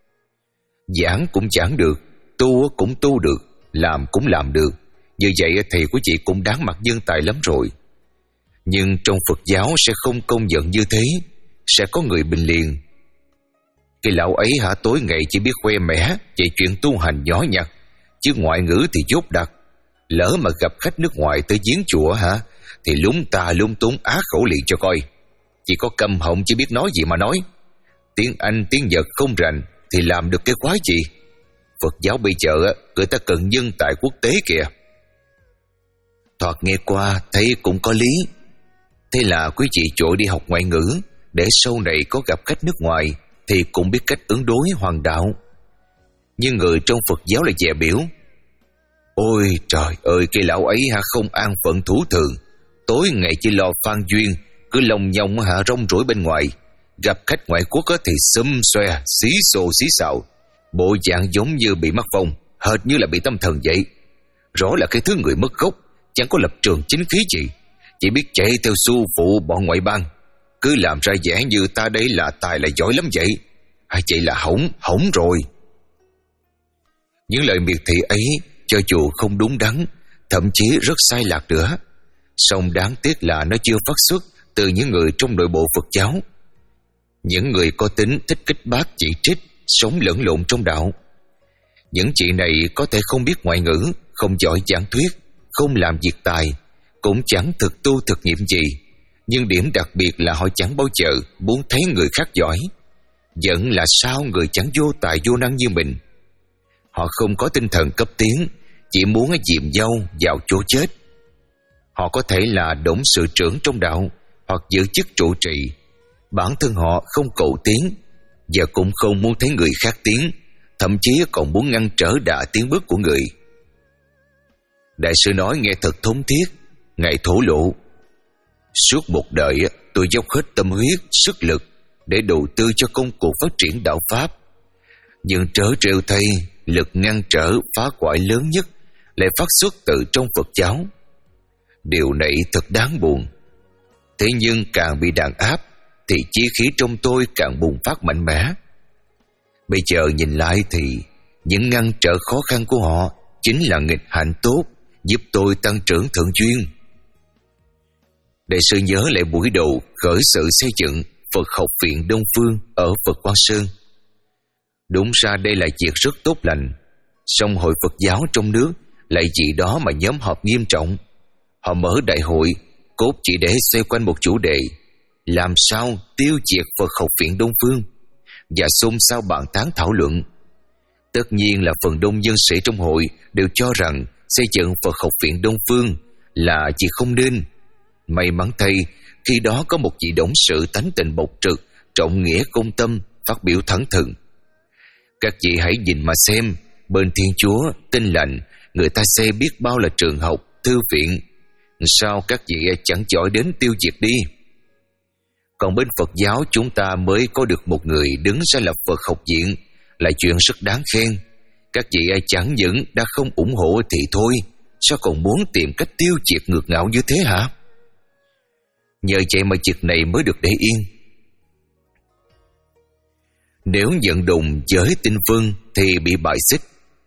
Giảng cũng giảng được, tu cũng tu được, làm cũng làm được. Như vậy thì quý vị cũng đáng mặt nhân tài lắm rồi. Nhưng trong Phật giáo sẽ không công nhận như thế, sẽ có người bình liền. Cái lão ấy hả tối ngày chỉ biết khoe mẽ về chuyện tu hành nhỏ nhặt, chứ ngoại ngữ thì dốt đặc. Lỡ mà gặp khách nước ngoài tới giếng chùa hả, thì lúng ta lung túng á khẩu liền cho coi. Chỉ có câm họng chỉ biết nói gì mà nói. Tiếng Anh tiếng Nhật không rành thì làm được cái quái gì. Phật giáo bây giờ người ta cần nhân tài quốc tế kìa. Thoạt nghe qua thấy cũng có lý. Thế là quý vị trội đi học ngoại ngữ, để sau này có gặp khách nước ngoài thì cũng biết cách ứng đối hoàng đạo. Nhưng người trong Phật giáo lại dè biểu: ôi trời ơi, cái lão ấy hả không an phận thủ thường, tối ngày chỉ lo phan duyên, cứ lồng nhông hả rong ruổi bên ngoài. Gặp khách ngoại quốc thì xum xoe, xí xồ xí xạo, bộ dạng giống như bị mắc phong, hệt như là bị tâm thần vậy. Rõ là cái thứ người mất gốc, chẳng có lập trường chính khí gì, chỉ biết chạy theo xu phụ bọn ngoại bang, cứ làm ra vẻ như ta đây là tài là giỏi lắm vậy. Hay vậy là hỏng, hỏng rồi. Những lời miệt thị ấy cho dù không đúng đắn, thậm chí rất sai lạc nữa, song đáng tiếc là nó chưa phát xuất từ những người trong nội bộ Phật giáo. Những người có tính thích kích bác chỉ trích, sống lẫn lộn trong đạo. Những chị này có thể không biết ngoại ngữ, không giỏi giảng thuyết, không làm việc tài, cũng chẳng thực tu thực nghiệm gì, nhưng điểm đặc biệt là họ chẳng bao giờ muốn thấy người khác giỏi. Giận là sao người chẳng vô tài vô năng như mình. Họ không có tinh thần cấp tiến, chỉ muốn dìm dâu vào chỗ chết. Họ có thể là董sự trưởng trong đạo, hoặc giữ chức trụ trì. Bản thân họ không cầu tiến, và cũng không muốn thấy người khác tiến, thậm chí còn muốn ngăn trở đà tiến bước của người. Đại sư nói nghe thật thống thiết, ngài thổ lộ: suốt một đời tôi dốc hết tâm huyết, sức lực để đầu tư cho công cuộc phát triển đạo Pháp. Nhưng trớ trêu thay, lực ngăn trở phá hoại lớn nhất lại phát xuất từ trong Phật giáo. Điều này thật đáng buồn. Thế nhưng càng bị đàn áp thì chí khí trong tôi càng bùng phát mạnh mẽ. Bây giờ nhìn lại thì những ngăn trở khó khăn của họ chính là nghịch hạnh tốt, giúp tôi tăng trưởng thượng duyên. Đại sư nhớ lại buổi đầu khởi sự xây dựng Phật học viện Đông Phương ở Phật Quang Sơn. Đúng ra đây là việc rất tốt lành, song hội Phật giáo trong nước lại vì đó mà nhóm họp nghiêm trọng. Họ mở đại hội cốt chỉ để xoay quanh một chủ đề: làm sao tiêu diệt Phật học viện Đông Phương, và xôn xao bàn tán thảo luận. Tất nhiên là phần đông nhân sĩ trong hội đều cho rằng xây dựng Phật học viện Đông Phương là chuyện không nên. May mắn thay, khi đó có một vị董sự tánh tình bộc trực, trọng nghĩa công tâm, phát biểu thẳng thừng: các vị hãy nhìn mà xem, bên Thiên Chúa, Tin Lành, người ta xây biết bao là trường học, thư viện, sao các vị chẳng giỏi đến tiêu diệt đi? Còn bên Phật giáo chúng ta mới có được một người đứng ra lập Phật học viện, là chuyện rất đáng khen. Các vị chẳng những đã không ủng hộ thì thôi, sao còn muốn tìm cách tiêu diệt ngược ngạo như thế hả? Nhờ vậy mà việc này mới được để yên. Nếu nhận đùng với tinh vân thì bị bại xích.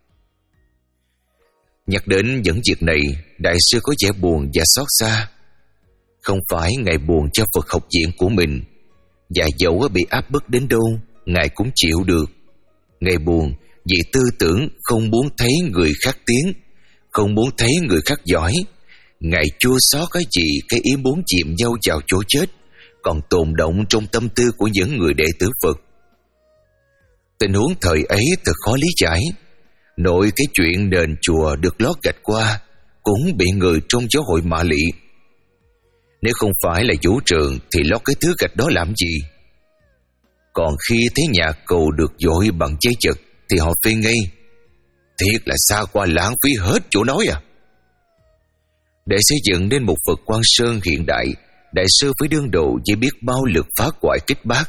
Nhắc đến những việc này, đại sư có vẻ buồn và xót xa. Không phải ngài buồn cho Phật học viện của mình, và dẫu bị áp bức đến đâu, ngài cũng chịu được. Ngài buồn vì tư tưởng không muốn thấy người khác tiến, không muốn thấy người khác giỏi. Ngài chua xót cái gì cái ý muốn chìm nhau vào chỗ chết còn tồn động trong tâm tư của những người đệ tử Phật. Tình huống thời ấy thật khó lý giải. Nội cái chuyện nền chùa được lót gạch qua cũng bị người trong giáo hội mạ lị. Nếu không phải là vũ trường thì lót cái thứ gạch đó làm gì? Còn khi thấy nhà cầu được dội bằng giấy chật thì họ phê ngây: thiệt là xa qua lãng phí hết chỗ nói à. Để xây dựng nên một Phật Quang Sơn hiện đại, đại sư phải đương đầu với biết bao lực phá hoại kích bác.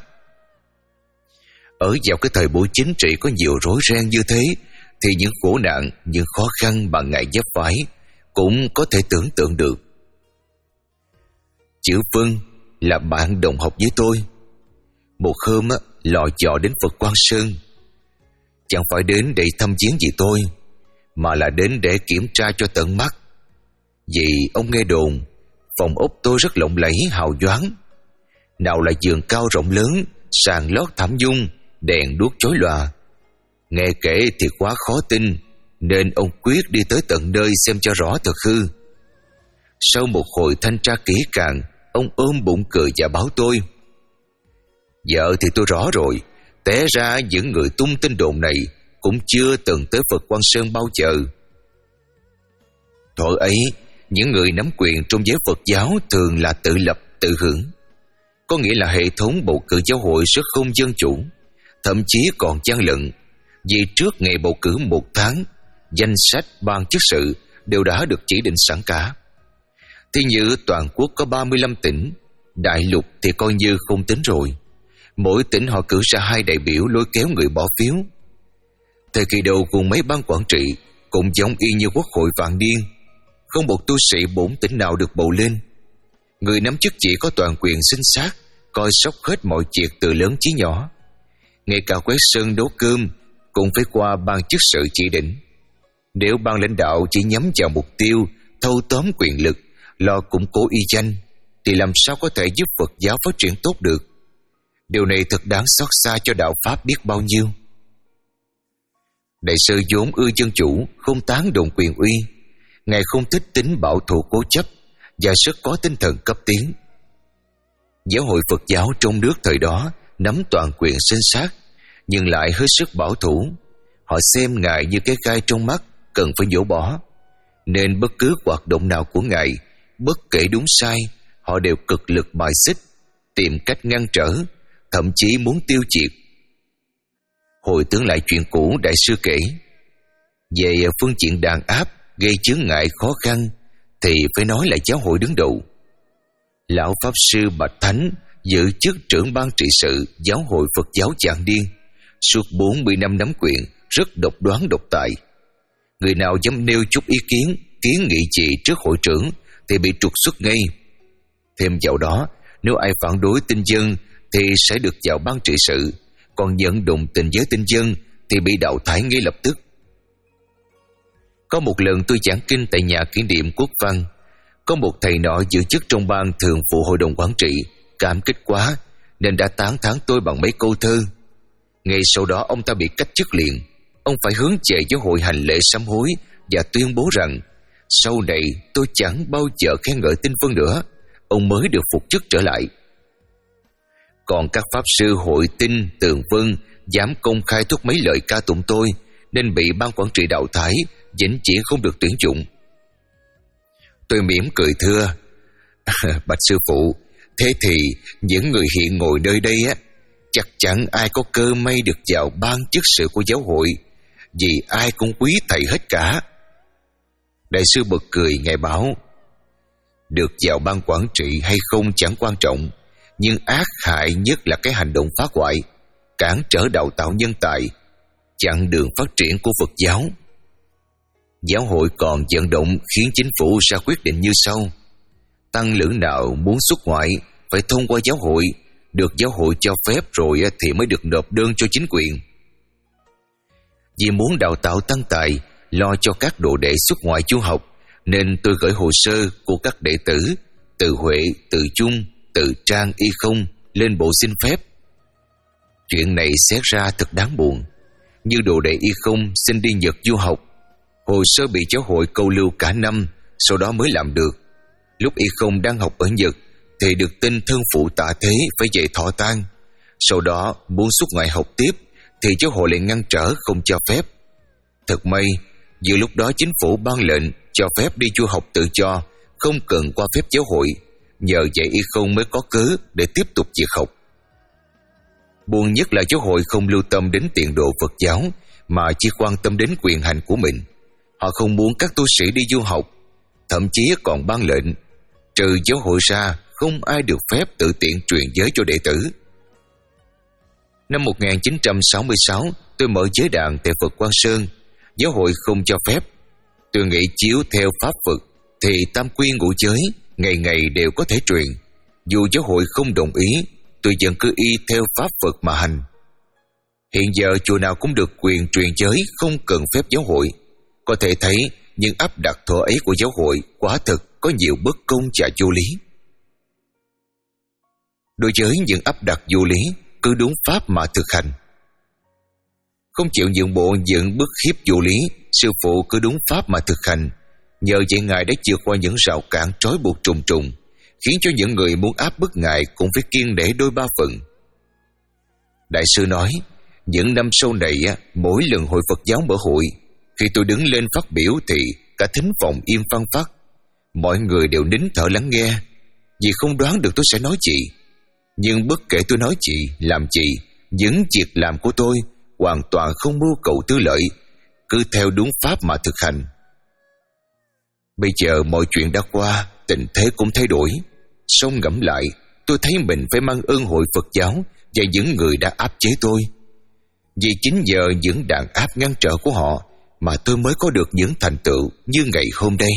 Ở vào cái thời buổi chính trị có nhiều rối ren như thế thì những khổ nạn, những khó khăn mà ngài vấp phải cũng có thể tưởng tượng được. Chữ Vân là bạn đồng học với tôi. Một hôm á, lò dò đến Phật Quang Sơn, chẳng phải đến để thăm viếng gì tôi, mà là đến để kiểm tra cho tận mắt. Vì ông nghe đồn phòng ốc tôi rất lộng lẫy hào nhoáng, nào là giường cao rộng lớn, sàn lót thảm nhung, đèn đuốc chói lòa. Nghe kể thì quá khó tin, nên ông quyết đi tới tận nơi xem cho rõ thật hư. Sau một hồi thanh tra kỹ càng, ông ôm bụng cười và báo tôi: Vợ thì tôi rõ rồi, té ra những người tung tin đồn này cũng chưa từng tới Phật Quang Sơn bao giờ. Thuở ấy, những người nắm quyền trong giới Phật giáo thường là tự lập, tự hưởng. Có nghĩa là hệ thống bầu cử giáo hội rất không dân chủ, thậm chí còn gian lận. Vì trước ngày bầu cử một tháng, danh sách ban chức sự đều đã được chỉ định sẵn cả. Thì như toàn quốc có ba mươi lăm tỉnh, đại lục thì coi như không tính rồi. Mỗi tỉnh họ cử ra hai đại biểu lôi kéo người bỏ phiếu. Thời kỳ đầu cùng mấy ban quản trị cũng giống y như quốc hội vạn niên, không một tu sĩ bổn tỉnh nào được bầu lên. Người nắm chức chỉ có toàn quyền sinh sát, coi sóc hết mọi việc từ lớn chí nhỏ. Ngay cả quét sơn nấu cơm cũng phải qua ban chức sự chỉ định. Nếu ban lãnh đạo chỉ nhắm vào mục tiêu thâu tóm quyền lực, lo củng cố y danh, thì làm sao có thể giúp Phật giáo phát triển tốt được? Điều này thật đáng xót xa cho đạo Pháp biết bao nhiêu. Đại sư vốn ưa dân chủ, không tán đồng quyền uy. Ngài không thích tính bảo thủ cố chấp và rất có tinh thần cấp tiến. Giáo hội Phật giáo trong nước thời đó nắm toàn quyền sinh sát, nhưng lại hết sức bảo thủ. Họ xem Ngài như cái gai trong mắt, cần phải nhổ bỏ. Nên bất cứ hoạt động nào của Ngài, bất kể đúng sai, họ đều cực lực bài xích, tìm cách ngăn trở, thậm chí muốn tiêu diệt. Hồi tưởng lại chuyện cũ đại sư kể, về phương diện đàn áp, gây chướng ngại khó khăn, thì phải nói là giáo hội đứng đầu. Lão Pháp Sư Bạch Thánh giữ chức trưởng ban trị sự giáo hội Phật giáo Vạn Niên, suốt bốn mươi năm nắm quyền, rất độc đoán độc tài. Người nào dám nêu chút ý kiến, kiến nghị gì trước hội trưởng thì bị trục xuất ngay. Thêm vào đó, nếu ai phản đối tinh dân thì sẽ được vào ban trị sự, còn nhận đồng tình với tinh dân thì bị đào thải ngay lập tức. Có một lần tôi giảng kinh tại nhà kỷ niệm Quốc Văn, có một thầy nọ giữ chức trong ban thường vụ hội đồng quản trị, cảm kích quá nên đã tán thán tôi bằng mấy câu thơ. Ngay sau đó ông ta bị cách chức liền. Ông phải hướng về giáo hội hành lễ sám hối và tuyên bố rằng sau này tôi chẳng bao giờ khen ngợi Tinh Vân nữa. Ông mới được phục chức trở lại. Còn các pháp sư hội Tinh, Tường Vân dám công khai thốt mấy lời ca tụng tôi nên bị ban quản trị đào thải, vĩnh viễn không được tuyển dụng. Tôi mỉm cười thưa: Bạch sư phụ, thế thì những người hiện ngồi nơi đây á, chắc chắn ai có cơ may được vào ban chức sự của giáo hội, vì ai cũng quý thầy hết cả. Đại sư bật cười, ngài bảo: được vào ban quản trị hay không chẳng quan trọng, nhưng ác hại nhất là cái hành động phá hoại, cản trở đào tạo nhân tài, chặn đường phát triển của Phật giáo. Giáo hội còn vận động khiến chính phủ ra quyết định như sau: tăng lữ nào muốn xuất ngoại phải thông qua giáo hội, được giáo hội cho phép rồi thì mới được nộp đơn cho chính quyền. Vì muốn đào tạo tăng tài, lo cho các đồ đệ xuất ngoại du học, nên tôi gửi hồ sơ của các đệ tử Từ Huệ, Từ Chung, Từ Trang, Y Không lên bộ xin phép. Chuyện này xét ra thật đáng buồn. Như đồ đệ Y Không xin đi Nhật du học, hồ sơ bị giáo hội câu lưu cả năm, sau đó mới làm được. Lúc Y Không đang học ở Nhật thì được tin thân phụ tạ thế phải về Thọ tang. Sau đó muốn xuất ngoại học tiếp thì giáo hội lại ngăn trở không cho phép. Thật may, giữa lúc đó chính phủ ban lệnh cho phép đi du học tự do, không cần qua phép giáo hội. Nhờ vậy Y Không mới có cớ để tiếp tục việc học. Buồn nhất là giáo hội không lưu tâm đến tiền đồ Phật giáo, mà chỉ quan tâm đến quyền hành của mình. Họ không muốn các tu sĩ đi du học, thậm chí còn ban lệnh trừ giáo hội ra không ai được phép tự tiện truyền giới cho đệ tử. Năm một nghìn chín trăm sáu mươi sáu, tôi mở giới đàn tại Phật Quang Sơn. Giáo hội không cho phép. Tôi nghĩ chiếu theo pháp Phật thì tam quy ngũ giới ngày ngày đều có thể truyền. Dù giáo hội không đồng ý, tôi vẫn cứ y theo pháp Phật mà hành. Hiện giờ chùa nào cũng được quyền truyền giới, không cần phép giáo hội. Có thể thấy những áp đặt thuở ấy của giáo hội quả thực có nhiều bất công và vô lý. Đối với những áp đặt vô lý, cứ đúng pháp mà thực hành. Không chịu nhượng bộ những bức hiếp vô lý, sư phụ cứ đúng pháp mà thực hành. Nhờ vậy ngài đã vượt qua những rào cản trói buộc trùng trùng, khiến cho những người muốn áp bức ngài cũng phải kiêng nể đôi ba phần. Đại sư nói, những năm sau này mỗi lần hội Phật giáo mở hội, khi tôi đứng lên phát biểu thì cả thính phòng im phăng phắc. Mọi người đều nín thở lắng nghe, vì không đoán được tôi sẽ nói gì. Nhưng bất kể tôi nói gì, làm gì, những việc làm của tôi hoàn toàn không mưu cầu tư lợi, cứ theo đúng pháp mà thực hành. Bây giờ mọi chuyện đã qua, tình thế cũng thay đổi. Song ngẫm lại, tôi thấy mình phải mang ơn hội Phật giáo và những người đã áp chế tôi. Vì chính nhờ những đàn áp ngăn trở của họ mà tôi mới có được những thành tựu như ngày hôm nay.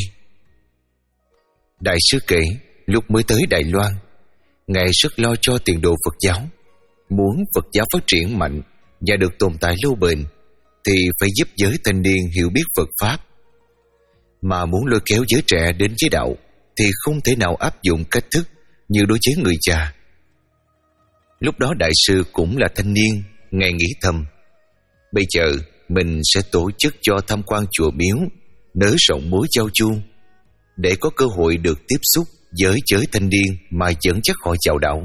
Đại sư kể, lúc mới tới Đài Loan, ngài rất lo cho tiền đồ Phật giáo. Muốn Phật giáo phát triển mạnh và được tồn tại lâu bền thì phải giúp giới thanh niên hiểu biết Phật Pháp. Mà muốn lôi kéo giới trẻ đến với đạo thì không thể nào áp dụng cách thức như đối với người già. Lúc đó đại sư cũng là thanh niên, ngài nghĩ thầm, bây giờ mình sẽ tổ chức cho tham quan chùa miếu, nới rộng mối giao du, để có cơ hội được tiếp xúc với giới thanh niên mà dẫn dắt họ vào đạo.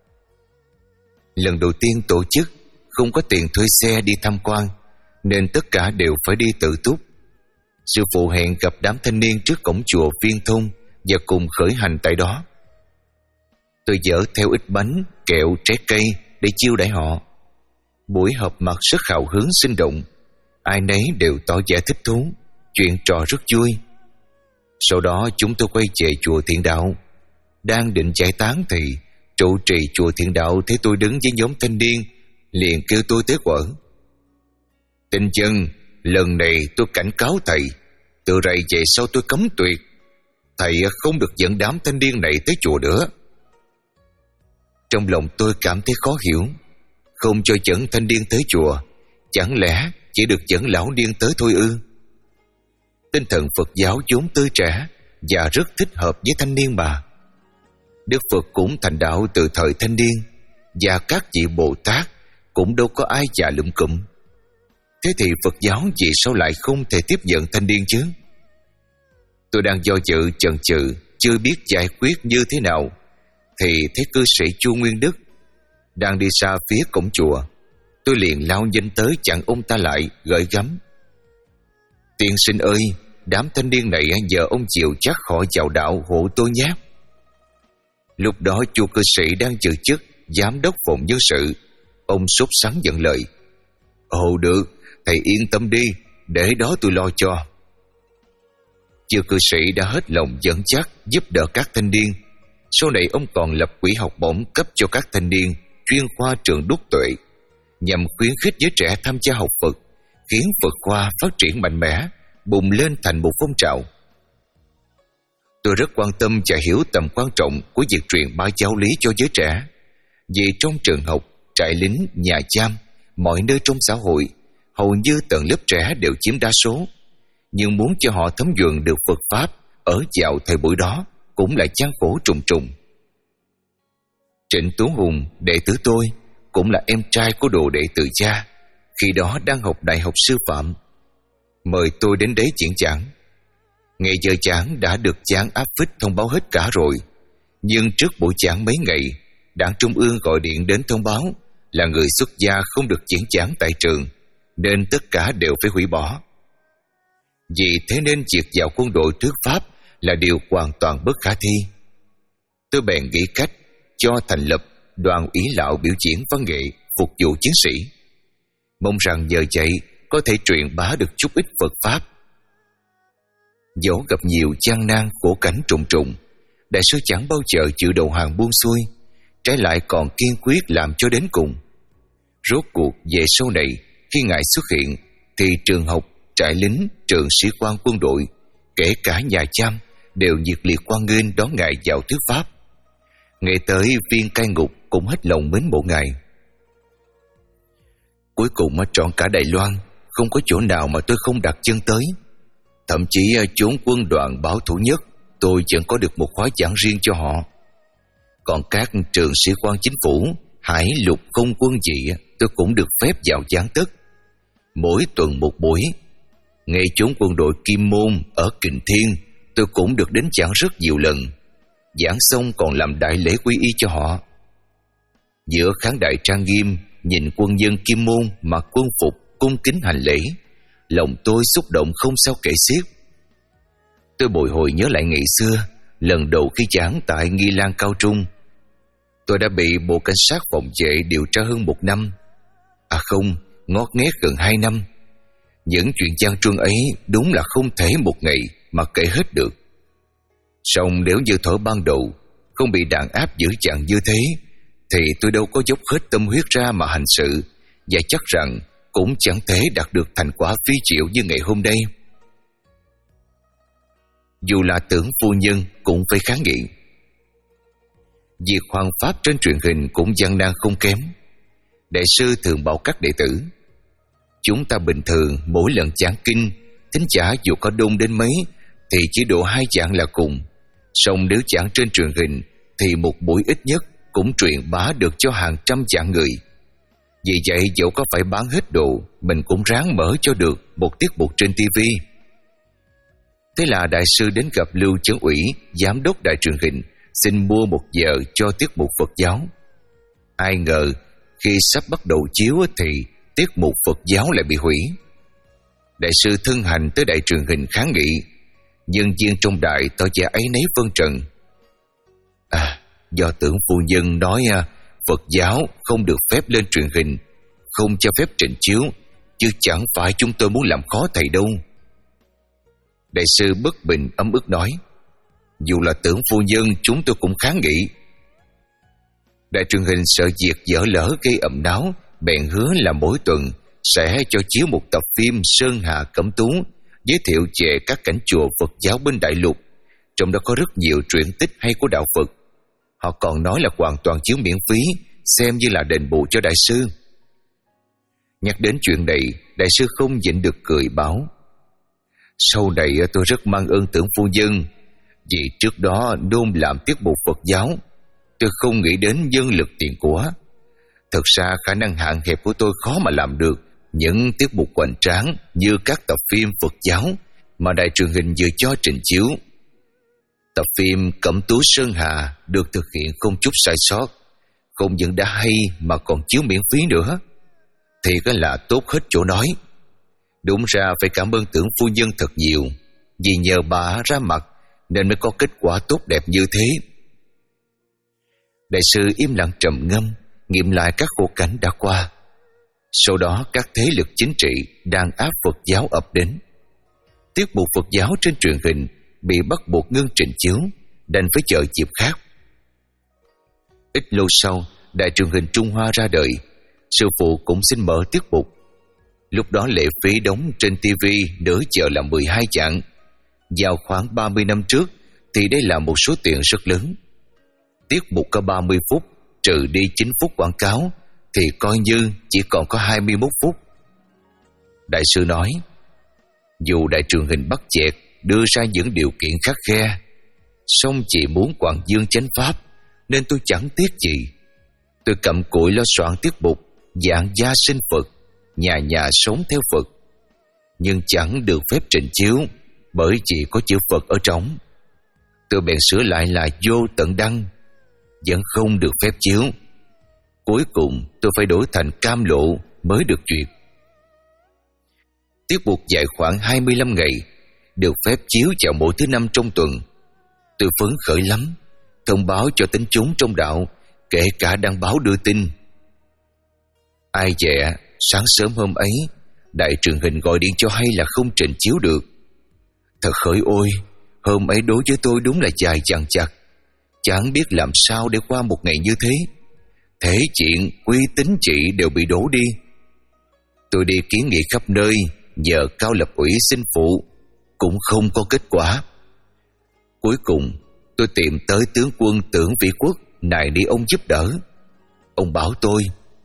Lần đầu tiên tổ chức, không có tiền thuê xe đi tham quan, nên tất cả đều phải đi tự túc. Sư phụ hẹn gặp đám thanh niên trước cổng chùa Viên Thông và cùng khởi hành tại đó. Tôi dở theo ít bánh, kẹo, trái cây để chiêu đãi họ. Buổi họp mặt rất hào hứng sinh động, ai nấy đều tỏ vẻ thích thú, chuyện trò rất vui. Sau đó chúng tôi quay về chùa Thiện Đạo. Đang định giải tán thì trụ trì chùa Thiện Đạo thấy tôi đứng với nhóm thanh niên, liền kêu tôi tới quở. Tinh Chân, lần này tôi cảnh cáo thầy, từ rày về sau tôi cấm tuyệt, thầy không được dẫn đám thanh niên này tới chùa nữa. Trong lòng tôi cảm thấy khó hiểu, không cho dẫn thanh niên tới chùa, chẳng lẽ chỉ được dẫn lão niên tới thôi ư? Tinh thần Phật giáo vốn tươi trẻ và rất thích hợp với thanh niên mà. Đức Phật cũng thành đạo từ thời thanh niên, và các vị Bồ Tát cũng đâu có ai già lụm cụm. Thế thì Phật giáo vì sao lại không thể tiếp nhận thanh niên chứ? Tôi đang do dự chần chừ, chưa biết giải quyết như thế nào, thì thấy cư sĩ Chu Nguyên Đức đang đi xa phía cổng chùa. Tôi liền lao nhanh tới chặn ông ta lại, gợi gắm: Tiên sinh ơi, đám thanh niên này giờ ông chịu chắc khỏi vào đạo hộ tôi nhé. Lúc đó chu cư sĩ đang giữ chức giám đốc phòng nhân sự. Ông sốt sắng dẫn lời: Ồ được, thầy yên tâm đi, để đó tôi lo cho. Chư cư sĩ đã hết lòng dẫn dắt giúp đỡ các thanh niên. Sau này ông còn lập quỹ học bổng cấp cho các thanh niên chuyên khoa trường Đúc Tuệ, nhằm khuyến khích giới trẻ tham gia học Phật, khiến Phật khoa phát triển mạnh mẽ, bùng lên thành một phong trào. Tôi rất quan tâm và hiểu tầm quan trọng của việc truyền bá giáo lý cho giới trẻ, vì trong trường học, trại lính, nhà giam, mọi nơi trong xã hội, hầu như tầng lớp trẻ đều chiếm đa số. Nhưng muốn cho họ thấm nhuần được Phật Pháp ở dạo thời buổi đó cũng là gian khổ trùng trùng. Trịnh Tú Hùng, đệ tử tôi, cũng là em trai của đồ đệ tự gia, khi đó đang học đại học sư phạm, mời tôi đến đấy diễn giảng. Ngày giờ giảng đã được giảng áp phích thông báo hết cả rồi, nhưng trước buổi giảng mấy ngày, Đảng Trung ương gọi điện đến thông báo là người xuất gia không được diễn giảng tại trường, nên tất cả đều phải hủy bỏ. Vì thế nên việc vào quân đội thuyết pháp là điều hoàn toàn bất khả thi. Tôi bèn nghĩ cách cho thành lập đoàn ủy lão biểu diễn văn nghệ phục vụ chiến sĩ, mong rằng nhờ vậy có thể truyền bá được chút ít Phật Pháp. Dẫu gặp nhiều gian nan khổ cảnh trùng trùng, đại sư chẳng bao giờ chịu đầu hàng buông xuôi, trái lại còn kiên quyết làm cho đến cùng. Rốt cuộc về sau này, khi ngài xuất hiện, thì trường học, trại lính, trường sĩ quan quân đội, kể cả nhà giam đều nhiệt liệt hoan nghênh đón ngài vào thuyết pháp. Ngay tới viên cai ngục cũng hết lòng mến mộ ngài. Cuối cùng ở trọn cả Đài Loan, không có chỗ nào mà tôi không đặt chân tới. Thậm chí chốn quân đoàn bảo thủ nhất, tôi vẫn có được một khóa giảng riêng cho họ. Còn các trường sĩ quan chính phủ, hải lục không quân gì, tôi cũng được phép vào giảng tất. Mỗi tuần một buổi. Ngay chốn quân đội Kim Môn ở Kình Thiên, tôi cũng được đến giảng rất nhiều lần. Giảng xong còn làm đại lễ quy y cho họ. Giữa khán đài trang nghiêm, nhìn quân dân Kim Môn mặc quân phục cung kính hành lễ, lòng tôi xúc động không sao kể xiết. Tôi bồi hồi nhớ lại ngày xưa, lần đầu khi giảng tại Nghi Lan Cao Trung, tôi đã bị bộ cảnh sát phòng vệ điều tra hơn một năm. À không, ngót nghét gần hai năm. Những chuyện gian truân ấy đúng là không thể một ngày mà kể hết được. Song nếu như thuở ban đầu không bị đàn áp dữ dằn như thế, thì tôi đâu có dốc hết tâm huyết ra mà hành sự, và chắc rằng cũng chẳng thể đạt được thành quả phi diệu như ngày hôm nay. Dù là Tưởng phu nhân cũng phải kháng nghị. Việc hoằng pháp trên truyền hình cũng gian nan không kém. Đại sư thường bảo các đệ tử: chúng ta bình thường mỗi lần giảng kinh, thính giả dù có đông đến mấy thì chỉ độ hai giảng là cùng. Song nếu giảng trên truyền hình thì một buổi ít nhất cũng truyền bá được cho hàng trăm vạn người. Vì vậy dẫu có phải bán hết đồ, mình cũng ráng mở cho được một tiết mục trên ti vi. Thế là đại sư đến gặp Lưu Chấn Ủy, giám đốc đài truyền hình, xin mua một giờ cho tiết mục Phật giáo. Ai ngờ khi sắp bắt đầu chiếu thì tiết mục Phật giáo lại bị hủy. Đại sư thân hành tới đài truyền hình kháng nghị. Nhân viên trong đài tỏ vẻ áy náy phân trần: À, do Tưởng phu nhân nói Phật giáo không được phép lên truyền hình, không cho phép trình chiếu, chứ chẳng phải chúng tôi muốn làm khó thầy đâu. Đại sư bất bình ấm ức nói: Dù là Tưởng phu nhân chúng tôi cũng kháng nghị. Đài truyền hình sợ việc dở lỡ gây ầm náo, bèn hứa là mỗi tuần sẽ cho chiếu một tập phim Sơn Hà Cẩm Tú giới thiệu về các cảnh chùa Phật giáo bên đại lục. Trong đó có rất nhiều truyện tích hay của đạo Phật. Họ còn nói là hoàn toàn chiếu miễn phí, xem như là đền bù cho đại sư. Nhắc đến chuyện này, đại sư không nhịn được cười bảo: Sau này tôi rất mang ơn Tưởng phu nhân, vì trước đó đôn làm tiết mục Phật giáo, tôi không nghĩ đến nhân lực tiền của. Thật ra khả năng hạn hẹp của tôi khó mà làm được những tiết mục hoành tráng như các tập phim Phật giáo mà đài truyền hình vừa cho trình chiếu. Tập phim Cẩm Tú Sơn Hà được thực hiện không chút sai sót, không những đã hay mà còn chiếu miễn phí nữa, thì cái là tốt hết chỗ nói. Đúng ra phải cảm ơn Tưởng phu nhân thật nhiều, vì nhờ bà ra mặt nên mới có kết quả tốt đẹp như thế. Đại sư im lặng trầm ngâm, nghiệm lại các khổ cảnh đã qua. Sau đó các thế lực chính trị đàn áp Phật giáo ập đến. Tiết mục Phật giáo trên truyền hình bị bắt buộc ngưng trình chiếu, đành phải chờ dịp khác. Ít lâu sau, đài truyền hình Trung Hoa ra đời, sư phụ cũng xin mở tiết mục. Lúc đó lệ phí đóng trên ti vi nửa giờ là mười hai chạng. Vào khoảng ba mươi năm trước thì đây là một số tiền rất lớn. Tiết mục có ba mươi phút, trừ đi chín phút quảng cáo thì coi như chỉ còn có hai mươi mốt phút. Đại sư nói, dù đài truyền hình bắt chẹt đưa ra những điều kiện khắt khe, song chỉ muốn quảng dương chánh pháp nên tôi chẳng tiếc gì. Tôi cầm cụi lo soạn tiết mục dạng gia sinh Phật, nhà nhà sống theo Phật, nhưng chẳng được phép trình chiếu bởi chỉ có chữ Phật ở trống. Tôi bèn sửa lại là vô tận đăng, vẫn không được phép chiếu. Cuối cùng tôi phải đổi thành cam lộ mới được duyệt. Tiết mục dài khoảng hai mươi lăm ngày, được phép chiếu vào mỗi thứ năm trong tuần. Tôi phấn khởi lắm, thông báo cho tín chúng trong đạo, kể cả đăng báo đưa tin. Ai dè, sáng sớm hôm ấy, đài truyền hình gọi điện cho hay là không trình chiếu được. Thật khởi ôi, hôm ấy đối với tôi đúng là dài dằng dặc, chẳng biết làm sao để qua một ngày như thế. Thể chuyện, uy tín chị đều bị đổ đi. Tôi đi kiến nghị khắp nơi, nhờ cao lập ủy xin phụ, cũng không có kết quả. Cuối cùng tôi tìm tới tướng quân Tưởng Vĩ Quốc nài đi ông giúp đỡ. Ông bảo tôi,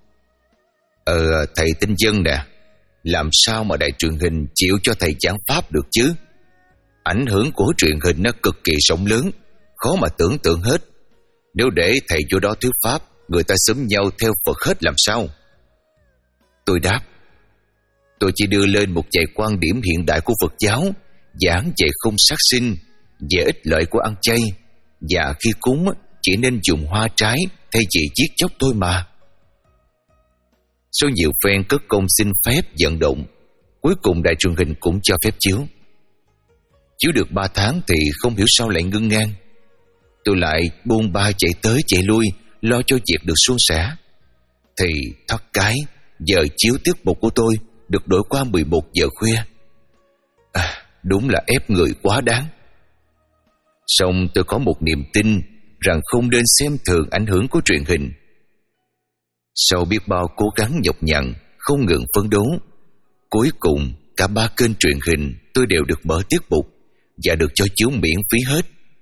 Ờ thầy tinh dân nè, làm sao mà đài truyền hình chịu cho thầy giảng pháp được chứ? Ảnh hưởng của truyền hình nó cực kỳ rộng lớn, khó mà tưởng tượng hết. Nếu để thầy vô đó thuyết pháp, người ta xúm nhau theo Phật hết làm sao? Tôi đáp, tôi chỉ đưa lên một vài quan điểm hiện đại của Phật giáo, giảng về không sát sinh, về ích lợi của ăn chay, và khi cúng chỉ nên dùng hoa trái thay vì giết chóc thôi mà. Sau nhiều phen cất công xin phép vận động, cuối cùng đài truyền hình cũng cho phép chiếu. Chiếu được ba tháng thì không hiểu sao lại ngưng ngang. Tôi lại buôn ba chạy tới chạy lui, lo cho việc được suôn sẻ. Thì thoát cái, giờ chiếu tiết mục của tôi được đổi qua mười một giờ khuya. À, đúng là ép người quá đáng. Song tôi có một niềm tin rằng không nên xem thường ảnh hưởng của truyền hình. Sau biết bao cố gắng nhọc nhằn, không ngừng phấn đấu, cuối cùng cả ba kênh truyền hình tôi đều được mở tiết mục và được cho chiếu miễn phí hết.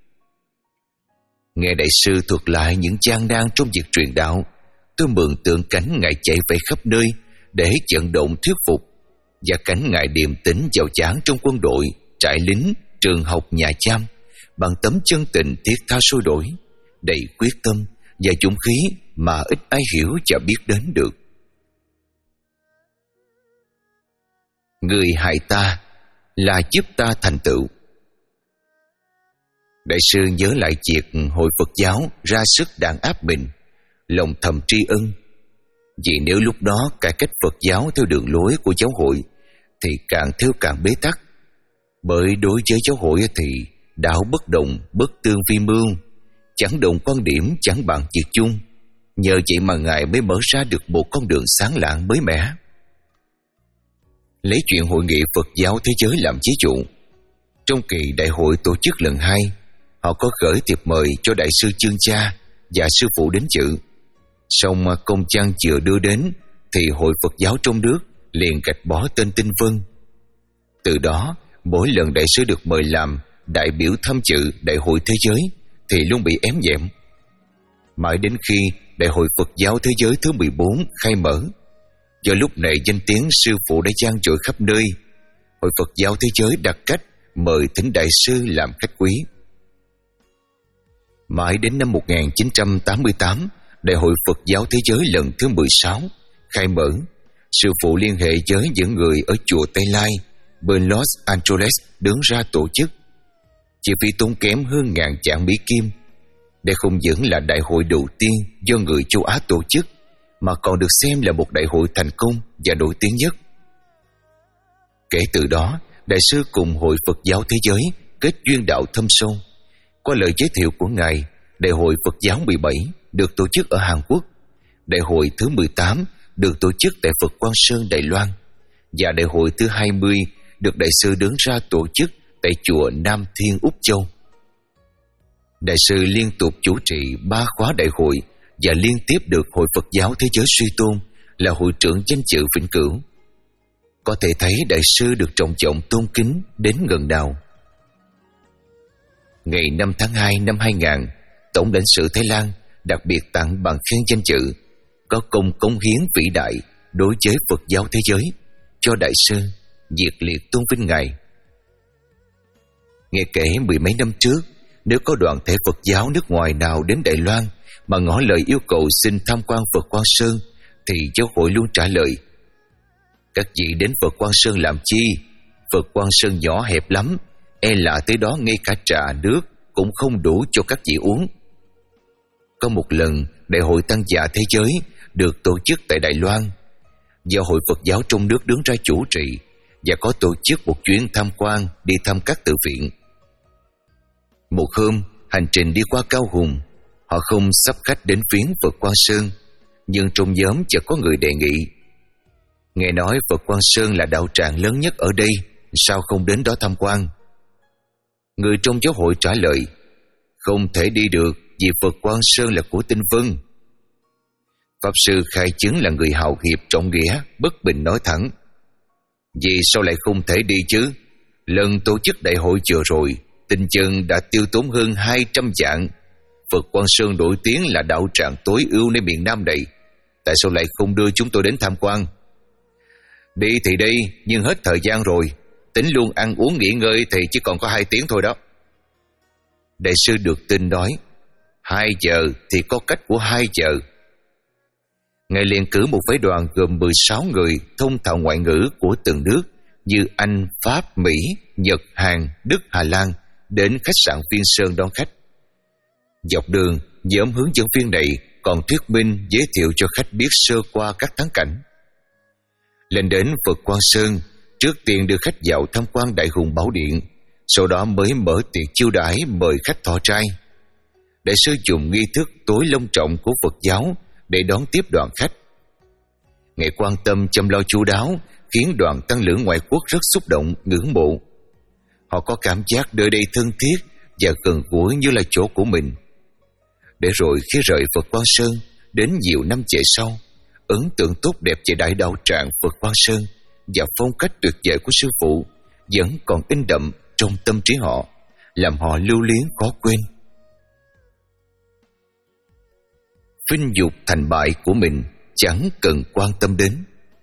Nghe đại sư thuật lại những gian nan trong việc truyền đạo, tôi mường tượng cảnh ngài chạy về khắp nơi để vận động thuyết phục, và cảnh ngài điềm tĩnh vào giảng trong quân đội, trại lính, trường học, nhà giam, bằng tấm chân tình thiết tha sôi đổi, đầy quyết tâm và dũng khí mà ít ai hiểu và biết đến được. Người hại ta là giúp ta thành tựu. Đại sư nhớ lại việc hội Phật giáo ra sức đàn áp mình, lòng thầm tri ân. Vì nếu lúc đó cải cách Phật giáo theo đường lối của giáo hội thì càng theo càng bế tắc. Bởi đối với giáo hội thì đạo bất đồng, bất tương vi mưu, chẳng đồng quan điểm, chẳng bàn việc chung. Nhờ vậy mà ngài mới mở ra được một con đường sáng lạng mới mẻ. Lấy chuyện hội nghị Phật giáo thế giới làm ví dụ, trong kỳ đại hội tổ chức lần hai, họ có gửi thiệp mời cho đại sư Chương Cha và sư phụ đến dự. Song công văn chưa đưa đến thì hội Phật giáo trong nước liền gạch bỏ tên Tinh Vân. Từ đó, mỗi lần đại sư được mời làm đại biểu tham dự Đại hội Thế giới thì luôn bị ém nhẹm. Mãi đến khi Đại hội Phật giáo Thế giới thứ mười bốn khai mở, do lúc này danh tiếng sư phụ đã vang dội khắp nơi, Hội Phật giáo Thế giới đặt cách mời thỉnh đại sư làm khách quý. Mãi đến năm một nghìn chín trăm tám mươi tám, Đại hội Phật giáo Thế giới lần thứ mười sáu khai mở, sư phụ liên hệ với những người ở chùa Tây Lai bên Los Angeles đứng ra tổ chức. Chi phí tốn kém hơn ngàn vạn Mỹ Kim. Đây không những là đại hội đầu tiên do người châu Á tổ chức, mà còn được xem là một đại hội thành công và nổi tiếng nhất. Kể từ đó, đại sư cùng Hội Phật giáo Thế giới kết duyên đạo thâm sâu. Qua lời giới thiệu của ngài, Đại hội Phật giáo mười bảy được tổ chức ở Hàn Quốc, Đại hội thứ mười tám được tổ chức tại Phật Quang Sơn, Đài Loan, và Đại hội thứ hai mươi được đại sư đứng ra tổ chức tại chùa Nam Thiên, Úc Châu. Đại sư liên tục chủ trì ba khóa đại hội và liên tiếp được Hội Phật giáo Thế giới suy tôn là hội trưởng danh dự vĩnh cửu. Có thể thấy đại sư được trọng trọng tôn kính đến ngần nào. Ngày năm tháng hai năm hai nghìn, Tổng lãnh sự Thái Lan đặc biệt tặng bằng khen danh dự có công cống hiến vĩ đại đối với Phật giáo thế giới cho đại sư, nhiệt liệt tôn vinh ngài. Nghe kể mười mấy năm trước, nếu có đoàn thể Phật giáo nước ngoài nào đến Đài Loan mà ngỏ lời yêu cầu xin tham quan Phật Quang Sơn, thì giáo hội luôn trả lời: các vị đến Phật Quang Sơn làm chi? Phật Quang Sơn nhỏ hẹp lắm, e là tới đó ngay cả trà nước cũng không đủ cho các vị uống. Có một lần, Đại hội Tăng Già Thế giới được tổ chức tại Đài Loan, do Hội Phật giáo trong nước đứng ra chủ trì, và có tổ chức một chuyến tham quan đi thăm các tự viện. Một hôm, hành trình đi qua Cao Hùng, họ không sắp khách đến viếng Phật Quang Sơn, nhưng trong nhóm chợt có người đề nghị: nghe nói Phật Quang Sơn là đạo tràng lớn nhất ở đây, sao không đến đó tham quan? Người trong giáo hội trả lời: không thể đi được, vì Phật Quang Sơn là của Tinh Vân. Pháp sư khai chứng là người hào hiệp trọng nghĩa, bất bình nói thẳng: vì sao lại không thể đi chứ? Lần tổ chức đại hội vừa rồi, Tinh Chân đã tiêu tốn hơn hai trăm vạn. Phật Quang Sơn nổi tiếng là đạo tràng tối ưu nơi miền Nam này, tại sao lại không đưa chúng tôi đến tham quan? Đi thì đi, nhưng hết thời gian rồi, tính luôn ăn uống nghỉ ngơi thì chỉ còn có hai tiếng thôi đó. Đại sư được tin nói: hai giờ thì có cách của hai giờ. Ngài liền cử một phái đoàn gồm mười sáu người thông thạo ngoại ngữ của từng nước như Anh, Pháp, Mỹ, Nhật, Hàn, Đức, Hà Lan đến khách sạn Viên Sơn đón khách. Dọc đường, nhóm hướng dẫn viên này còn thuyết minh giới thiệu cho khách biết sơ qua các thắng cảnh. Lên đến Phật Quang Sơn, trước tiên đưa khách vào tham quan Đại Hùng Bảo Điện, sau đó mới mở tiệc chiêu đãi mời khách thọ trai. Đại sư dùng nghi thức tối long trọng của Phật giáo để đón tiếp đoàn khách. Ngài quan tâm chăm lo chu đáo khiến đoàn tăng lữ ngoại quốc rất xúc động, ngưỡng mộ. Họ có cảm giác nơi đây thân thiết và gần gũi như là chỗ của mình. Để rồi khi rời Phật Quang Sơn, đến nhiều năm về sau, ấn tượng tốt đẹp về đại đạo tràng Phật Quang Sơn và phong cách tuyệt vời của sư phụ vẫn còn in đậm trong tâm trí họ, làm họ lưu luyến khó quên. Vinh dục thành bại của mình chẳng cần quan tâm đến.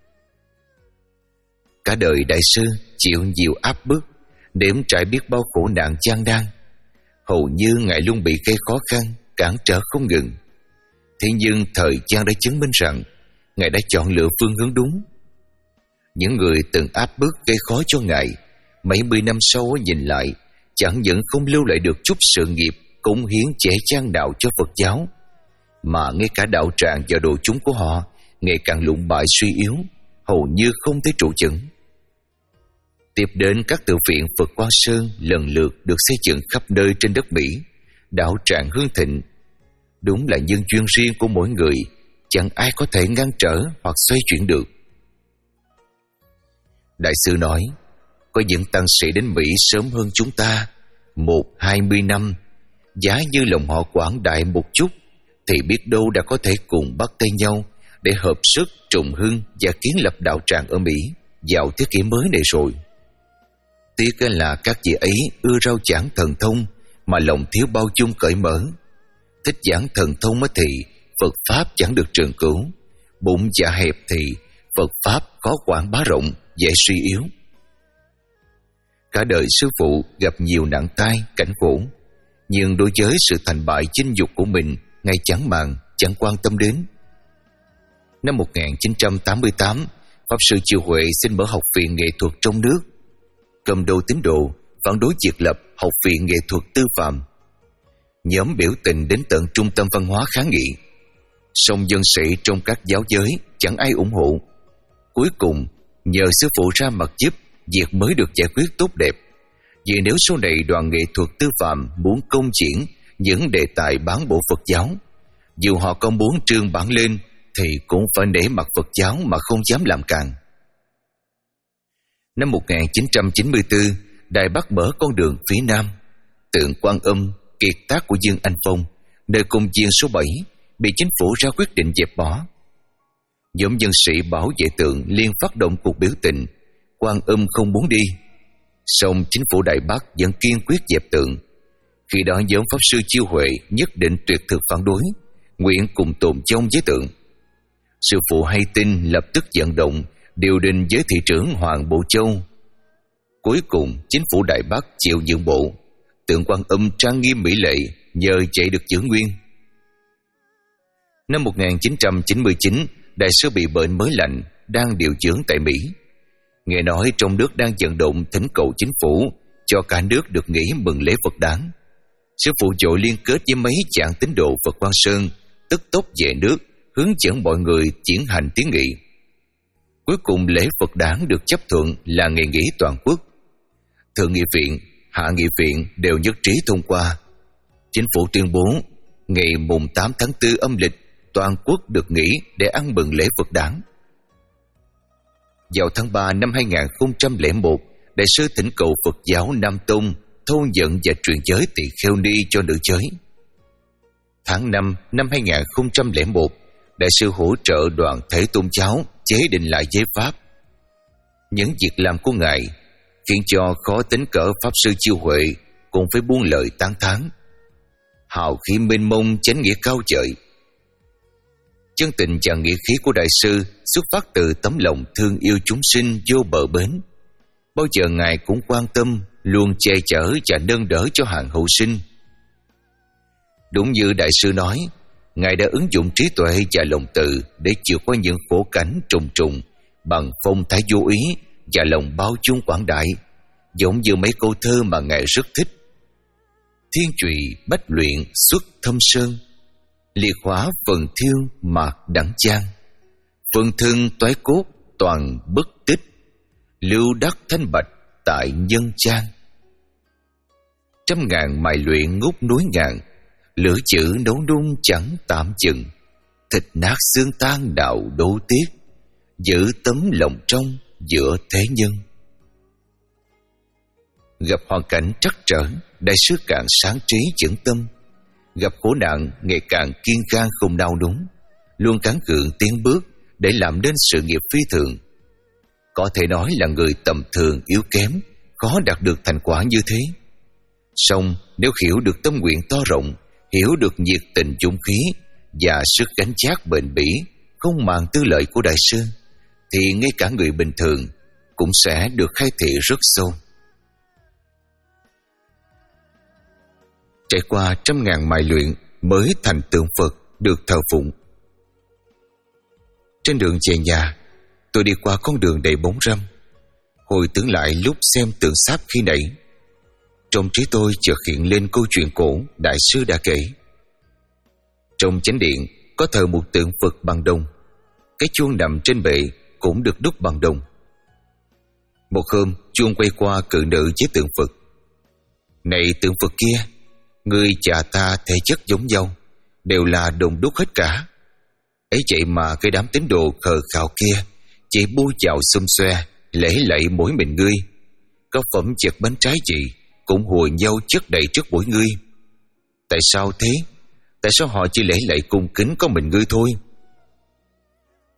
Cả đời đại sư chịu nhiều áp bức, nếm trải biết bao khổ nạn gian nan. Hầu như ngài luôn bị gây khó khăn, cản trở không ngừng. Thế nhưng thời gian đã chứng minh rằng ngài đã chọn lựa phương hướng đúng. Những người từng áp bức gây khó cho ngài, mấy mươi năm sau nhìn lại, chẳng những không lưu lại được chút sự nghiệp cống hiến dễ dàng nào cho Phật giáo, mà ngay cả đạo tràng và đồ chúng của họ ngày càng lụng bại suy yếu, hầu như không thể trụ vững. Tiếp đến, các tự viện Phật Quang Sơn lần lượt được xây dựng khắp nơi trên đất Mỹ, đạo tràng hưng thịnh. Đúng là nhân duyên riêng của mỗi người, chẳng ai có thể ngăn trở hoặc xoay chuyển được. Đại sư nói, có những tăng sĩ đến Mỹ sớm hơn chúng ta một hai mươi năm, giá như lòng họ quảng đại một chút, thì biết đâu đã có thể cùng bắt tay nhau để hợp sức trùng hưng và kiến lập đạo tràng ở Mỹ vào thế kỷ mới này rồi. Tiếc là các vị ấy ưa rao giảng thần thông mà lòng thiếu bao dung cởi mở. Thích giảng thần thông thì Phật Pháp chẳng được trường cửu, bụng dạ hẹp thì Phật Pháp khó quảng bá rộng, dễ suy yếu. Cả đời sư phụ gặp nhiều nặng tai, cảnh khổ, nhưng đối với sự thành bại chinh dục của mình, Ngài chẳng màng, chẳng quan tâm đến. Năm một nghìn chín trăm tám mươi tám, Pháp sư Chiêu Huệ xin mở học viện nghệ thuật trong nước. Cầm đầu tín đồ phản đối việc lập học viện nghệ thuật tư phạm. Nhóm biểu tình đến tận trung tâm văn hóa kháng nghị, song dân sĩ trong các giáo giới chẳng ai ủng hộ. Cuối cùng nhờ sư phụ ra mặt giúp, việc mới được giải quyết tốt đẹp. Vì nếu sau này đoàn nghệ thuật tư phạm muốn công diễn những đề tài bán bộ Phật giáo, dù họ có muốn trương bản lên thì cũng phải nể mặt Phật giáo mà không dám làm càn. Năm một nghìn chín trăm chín mươi tư, Đài Bắc mở con đường phía Nam. Tượng Quan Âm kiệt tác của Dương Anh Phong, nơi cung viên số bảy, bị chính phủ ra quyết định dẹp bỏ. Nhóm dân sĩ bảo vệ tượng liên phát động cuộc biểu tình. Quan Âm không muốn đi, song chính phủ Đài Bắc vẫn kiên quyết dẹp tượng. Khi đó nhóm Pháp sư Chiêu Huệ nhất định tuyệt thực phản đối, nguyện cùng tồn vong với tượng. Sư phụ hay tin lập tức vận động điều đình với thị trưởng Hoàng Bộ Châu. Cuối cùng chính phủ Đài Bắc chịu nhượng bộ, tượng Quan Âm trang nghiêm mỹ lệ nhờ vậy được giữ nguyên. Năm một nghìn chín trăm chín mươi chín, đại sư bị bệnh mới lành, đang điều dưỡng tại Mỹ. Nghe nói trong nước đang vận động thỉnh cầu chính phủ cho cả nước được nghỉ mừng lễ Phật đản. Sư phụ vội liên kết với mấy chàng tín đồ Phật Quang Sơn, tức tốc về nước hướng dẫn mọi người triển hành tiến nghị. Cuối cùng lễ Phật đản được chấp thuận là ngày nghỉ toàn quốc. Thượng nghị viện, hạ nghị viện đều nhất trí thông qua. Chính phủ tuyên bố ngày mùng tám tháng tư âm lịch toàn quốc được nghỉ để ăn mừng lễ Phật đản. Vào tháng ba năm hai nghìn không trăm lẻ một, đại sư thỉnh cầu Phật giáo Nam Tông thâu nhận và truyền giới tỳ kheo ni cho nữ giới. Tháng năm năm hai nghìn không trăm lẻ một, đại sư hỗ trợ đoàn thể tôn giáo chế định lại giới pháp. Những việc làm của ngài khiến cho khó tính cỡ Pháp sư Chiêu Huệ cũng phải buông lời tán thán. Hào khí mênh mông, chánh nghĩa cao trời. Chân tình và nghĩa khí của đại sư xuất phát từ tấm lòng thương yêu chúng sinh vô bờ bến. Bao giờ ngài cũng quan tâm, luôn che chở và nâng đỡ cho hàng hữu sinh. Đúng như đại sư nói, ngài đã ứng dụng trí tuệ và lòng từ để vượt qua những khổ cảnh trùng trùng bằng phong thái vô ý và lòng bao dung quảng đại, giống như mấy câu thơ mà ngài rất thích. Thiên trụy bách luyện xuất thâm sơn, liệt hóa phần thiêu mạc đẳng chan, phần thân toái cốt toàn bất tích, lưu đắc thanh bạch tại nhân chan. Trăm ngàn mài luyện ngút núi ngàn, lửa chữ nấu nung chẳng tạm chừng, thịt nát xương tan đạo đố tiếc, giữ tấm lòng trong giữa thế nhân. Gặp hoàn cảnh trắc trở, đại sư càng sáng trí vững tâm. Gặp khổ nạn ngày càng kiên can không đau đớn, luôn cán cường tiến bước để làm nên sự nghiệp phi thường. Có thể nói là người tầm thường yếu kém, khó đạt được thành quả như thế. Song nếu hiểu được tâm nguyện to rộng, hiểu được nhiệt tình dũng khí và sức gánh vác bền bỉ không màng tư lợi của đại sư, thì ngay cả người bình thường cũng sẽ được khai thị rất sâu. Trải qua trăm ngàn mài luyện mới thành tượng Phật được thờ phụng. Trên đường về nhà, tôi đi qua con đường đầy bóng râm, hồi tưởng lại lúc xem tượng sáp khi nãy. Trong trí tôi chợt hiện lên câu chuyện cổ đại sư đã kể. Trong chánh điện có thờ một tượng Phật bằng đồng, cái chuông nằm trên bệ cũng được đúc bằng đồng. Một hôm chuông quay qua cự nữ với tượng Phật. Này tượng Phật kia, người cha ta thể chất giống nhau, đều là đồng đúc hết cả. Ấy vậy mà cái đám tín đồ khờ khạo kia chỉ bôi chạo xum xoe, lễ lạy mỗi mình ngươi. Có phẩm chật bánh trái gì cũng hùa nhau chất đầy trước mỗi ngươi. Tại sao thế? Tại sao họ chỉ lễ lạy cung kính có mình ngươi thôi?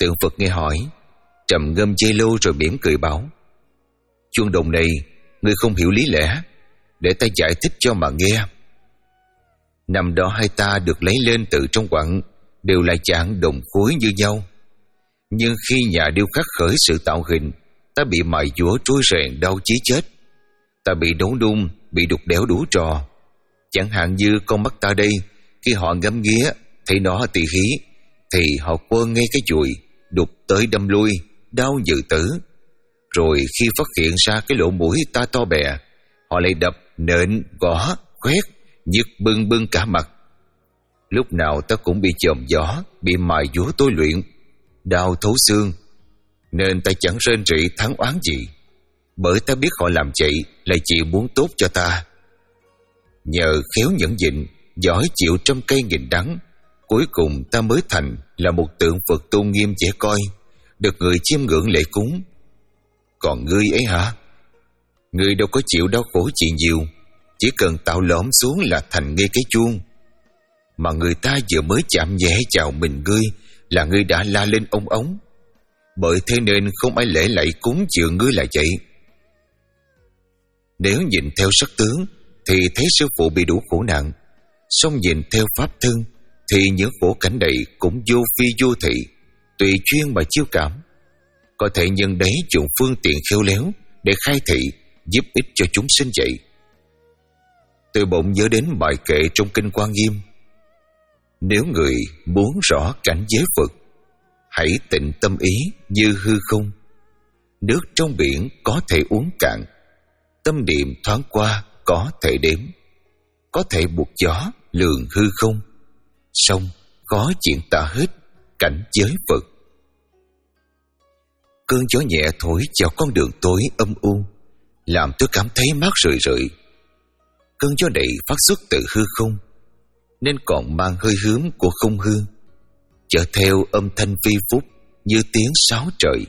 Tượng Phật nghe hỏi, trầm ngâm giây lâu rồi mỉm cười bảo: Chuông đồng này ngươi không hiểu lý lẽ, để ta giải thích cho mà nghe. Năm đó hai ta được lấy lên từ trong quặng, đều là dạng đồng khối như nhau. Nhưng khi nhà điêu khắc khởi sự tạo hình, ta bị mài dũa trối rèn đau chí chết. Ta bị đấu đung, bị đục đẽo đủ trò. Chẳng hạn như con mắt ta đây, khi họ ngắm nghía thấy nó tỳ hí, thì họ quơ ngay cái chùi, đục tới đâm lui, đau như tử. Rồi khi phát hiện ra cái lỗ mũi ta to bè, họ lại đập, nện, gõ, khoét, nhức bưng bưng cả mặt. Lúc nào ta cũng bị chòm gió, bị mài dũa tôi luyện, đau thấu xương. Nên ta chẳng rên rỉ thắng oán gì, bởi ta biết họ làm vậy là chỉ muốn tốt cho ta. Nhờ khéo nhẫn nhịn, giỏi chịu trăm cây nghìn đắng, cuối cùng ta mới thành là một tượng Phật tôn nghiêm dễ coi, được người chiêm ngưỡng lễ cúng. Còn ngươi ấy hả? Ngươi đâu có chịu đau khổ gì nhiều, chỉ cần tạo lõm xuống là thành ngay cái chuông. Mà người ta vừa mới chạm nhẹ chào mình ngươi là ngươi đã la lên ông ống. Bởi thế nên không ai lễ lạy cúng dường ngươi là vậy. Nếu nhìn theo sắc tướng thì thấy sư phụ bị đủ khổ nạn, song nhìn theo pháp thân thì những khổ cảnh này cũng vô phi vô thị, tùy chuyên mà chiêu cảm. Có thể nhân đấy dùng phương tiện khéo léo để khai thị, giúp ích cho chúng sinh vậy. Tôi bỗng nhớ đến bài kệ trong kinh Quan Nghiêm: Nếu người muốn rõ cảnh giới Phật, hãy tịnh tâm ý như hư không. Nước trong biển có thể uống cạn, tâm niệm thoáng qua có thể đếm. Có thể buộc gió lường hư không, song có chuyện tả hết cảnh giới Phật. Cơn gió nhẹ thổi vào con đường tối âm u, làm tôi cảm thấy mát rười rượi. Cơn gió này phát xuất từ hư không, nên còn mang hơi hướng của không hư, chở theo âm thanh vi phúc như tiếng sáo trời.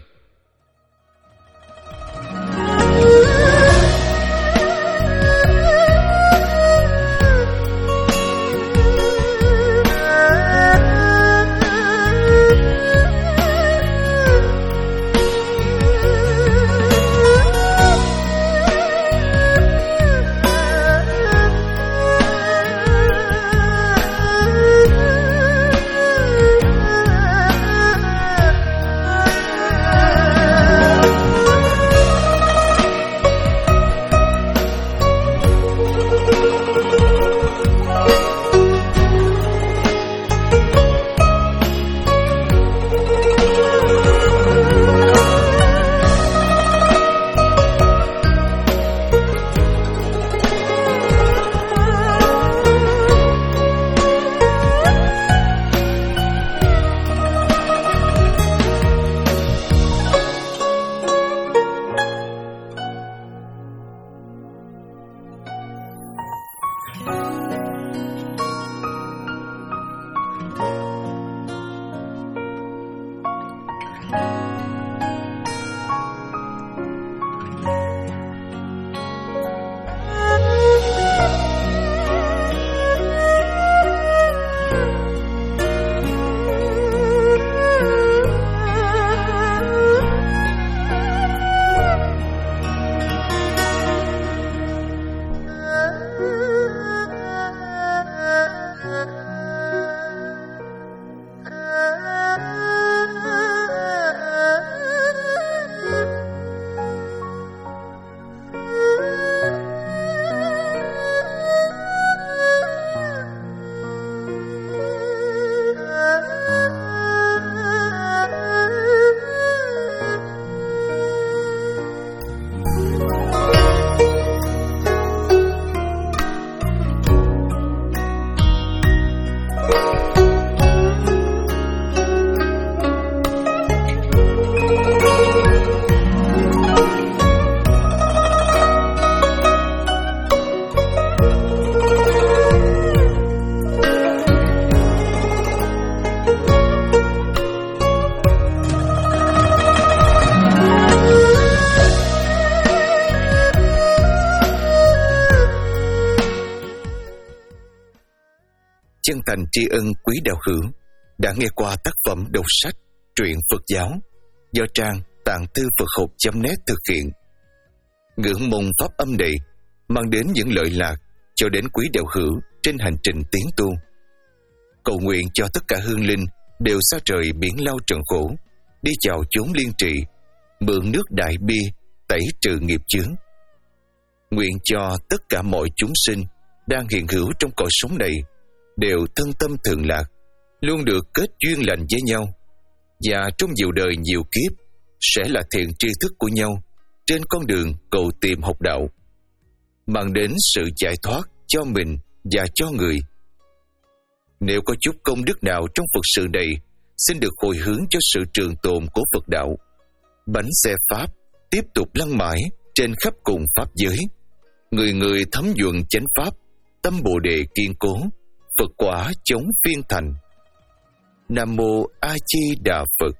Chân thành tri ân quý đạo hữu đã nghe qua tác phẩm đọc sách truyện Phật giáo do trang tạng thư Phật học chấm net thực hiện. Ngưỡng mong pháp âm này mang đến những lợi lạc cho đến quý đạo hữu trên hành trình tiến tu. Cầu nguyện cho tất cả hương linh đều xa trời biển lao trần khổ, đi chào chốn liên trị, mượn nước đại bi tẩy trừ nghiệp chướng. Nguyện cho tất cả mọi chúng sinh đang hiện hữu trong cõi sống này đều thân tâm thường lạc, luôn được kết duyên lành với nhau, và trong nhiều đời nhiều kiếp sẽ là thiện tri thức của nhau trên con đường cầu tìm học đạo, mang đến sự giải thoát cho mình và cho người. Nếu có chút công đức nào trong Phật sự này, xin được hồi hướng cho sự trường tồn của Phật đạo. Bánh xe Pháp tiếp tục lăn mãi trên khắp cùng Pháp giới. Người người thấm nhuận chánh Pháp, tâm Bồ Đề kiên cố, Phật quả chống phiên thành. Nam Mô A Di Đà Phật.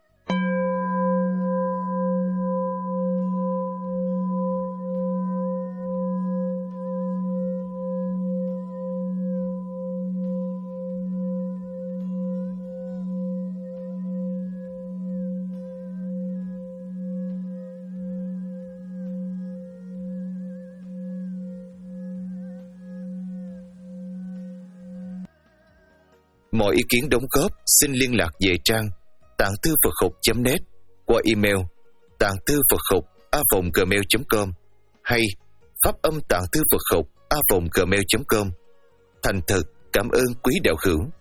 Mọi ý kiến đóng góp xin liên lạc về trang tạng thư Phật học chấm net qua email tạng thư Phật học a vòng gmail chấm com hay pháp âm tạng thư Phật học a vòng gmail chấm com. Thành thật cảm ơn quý đạo hữu.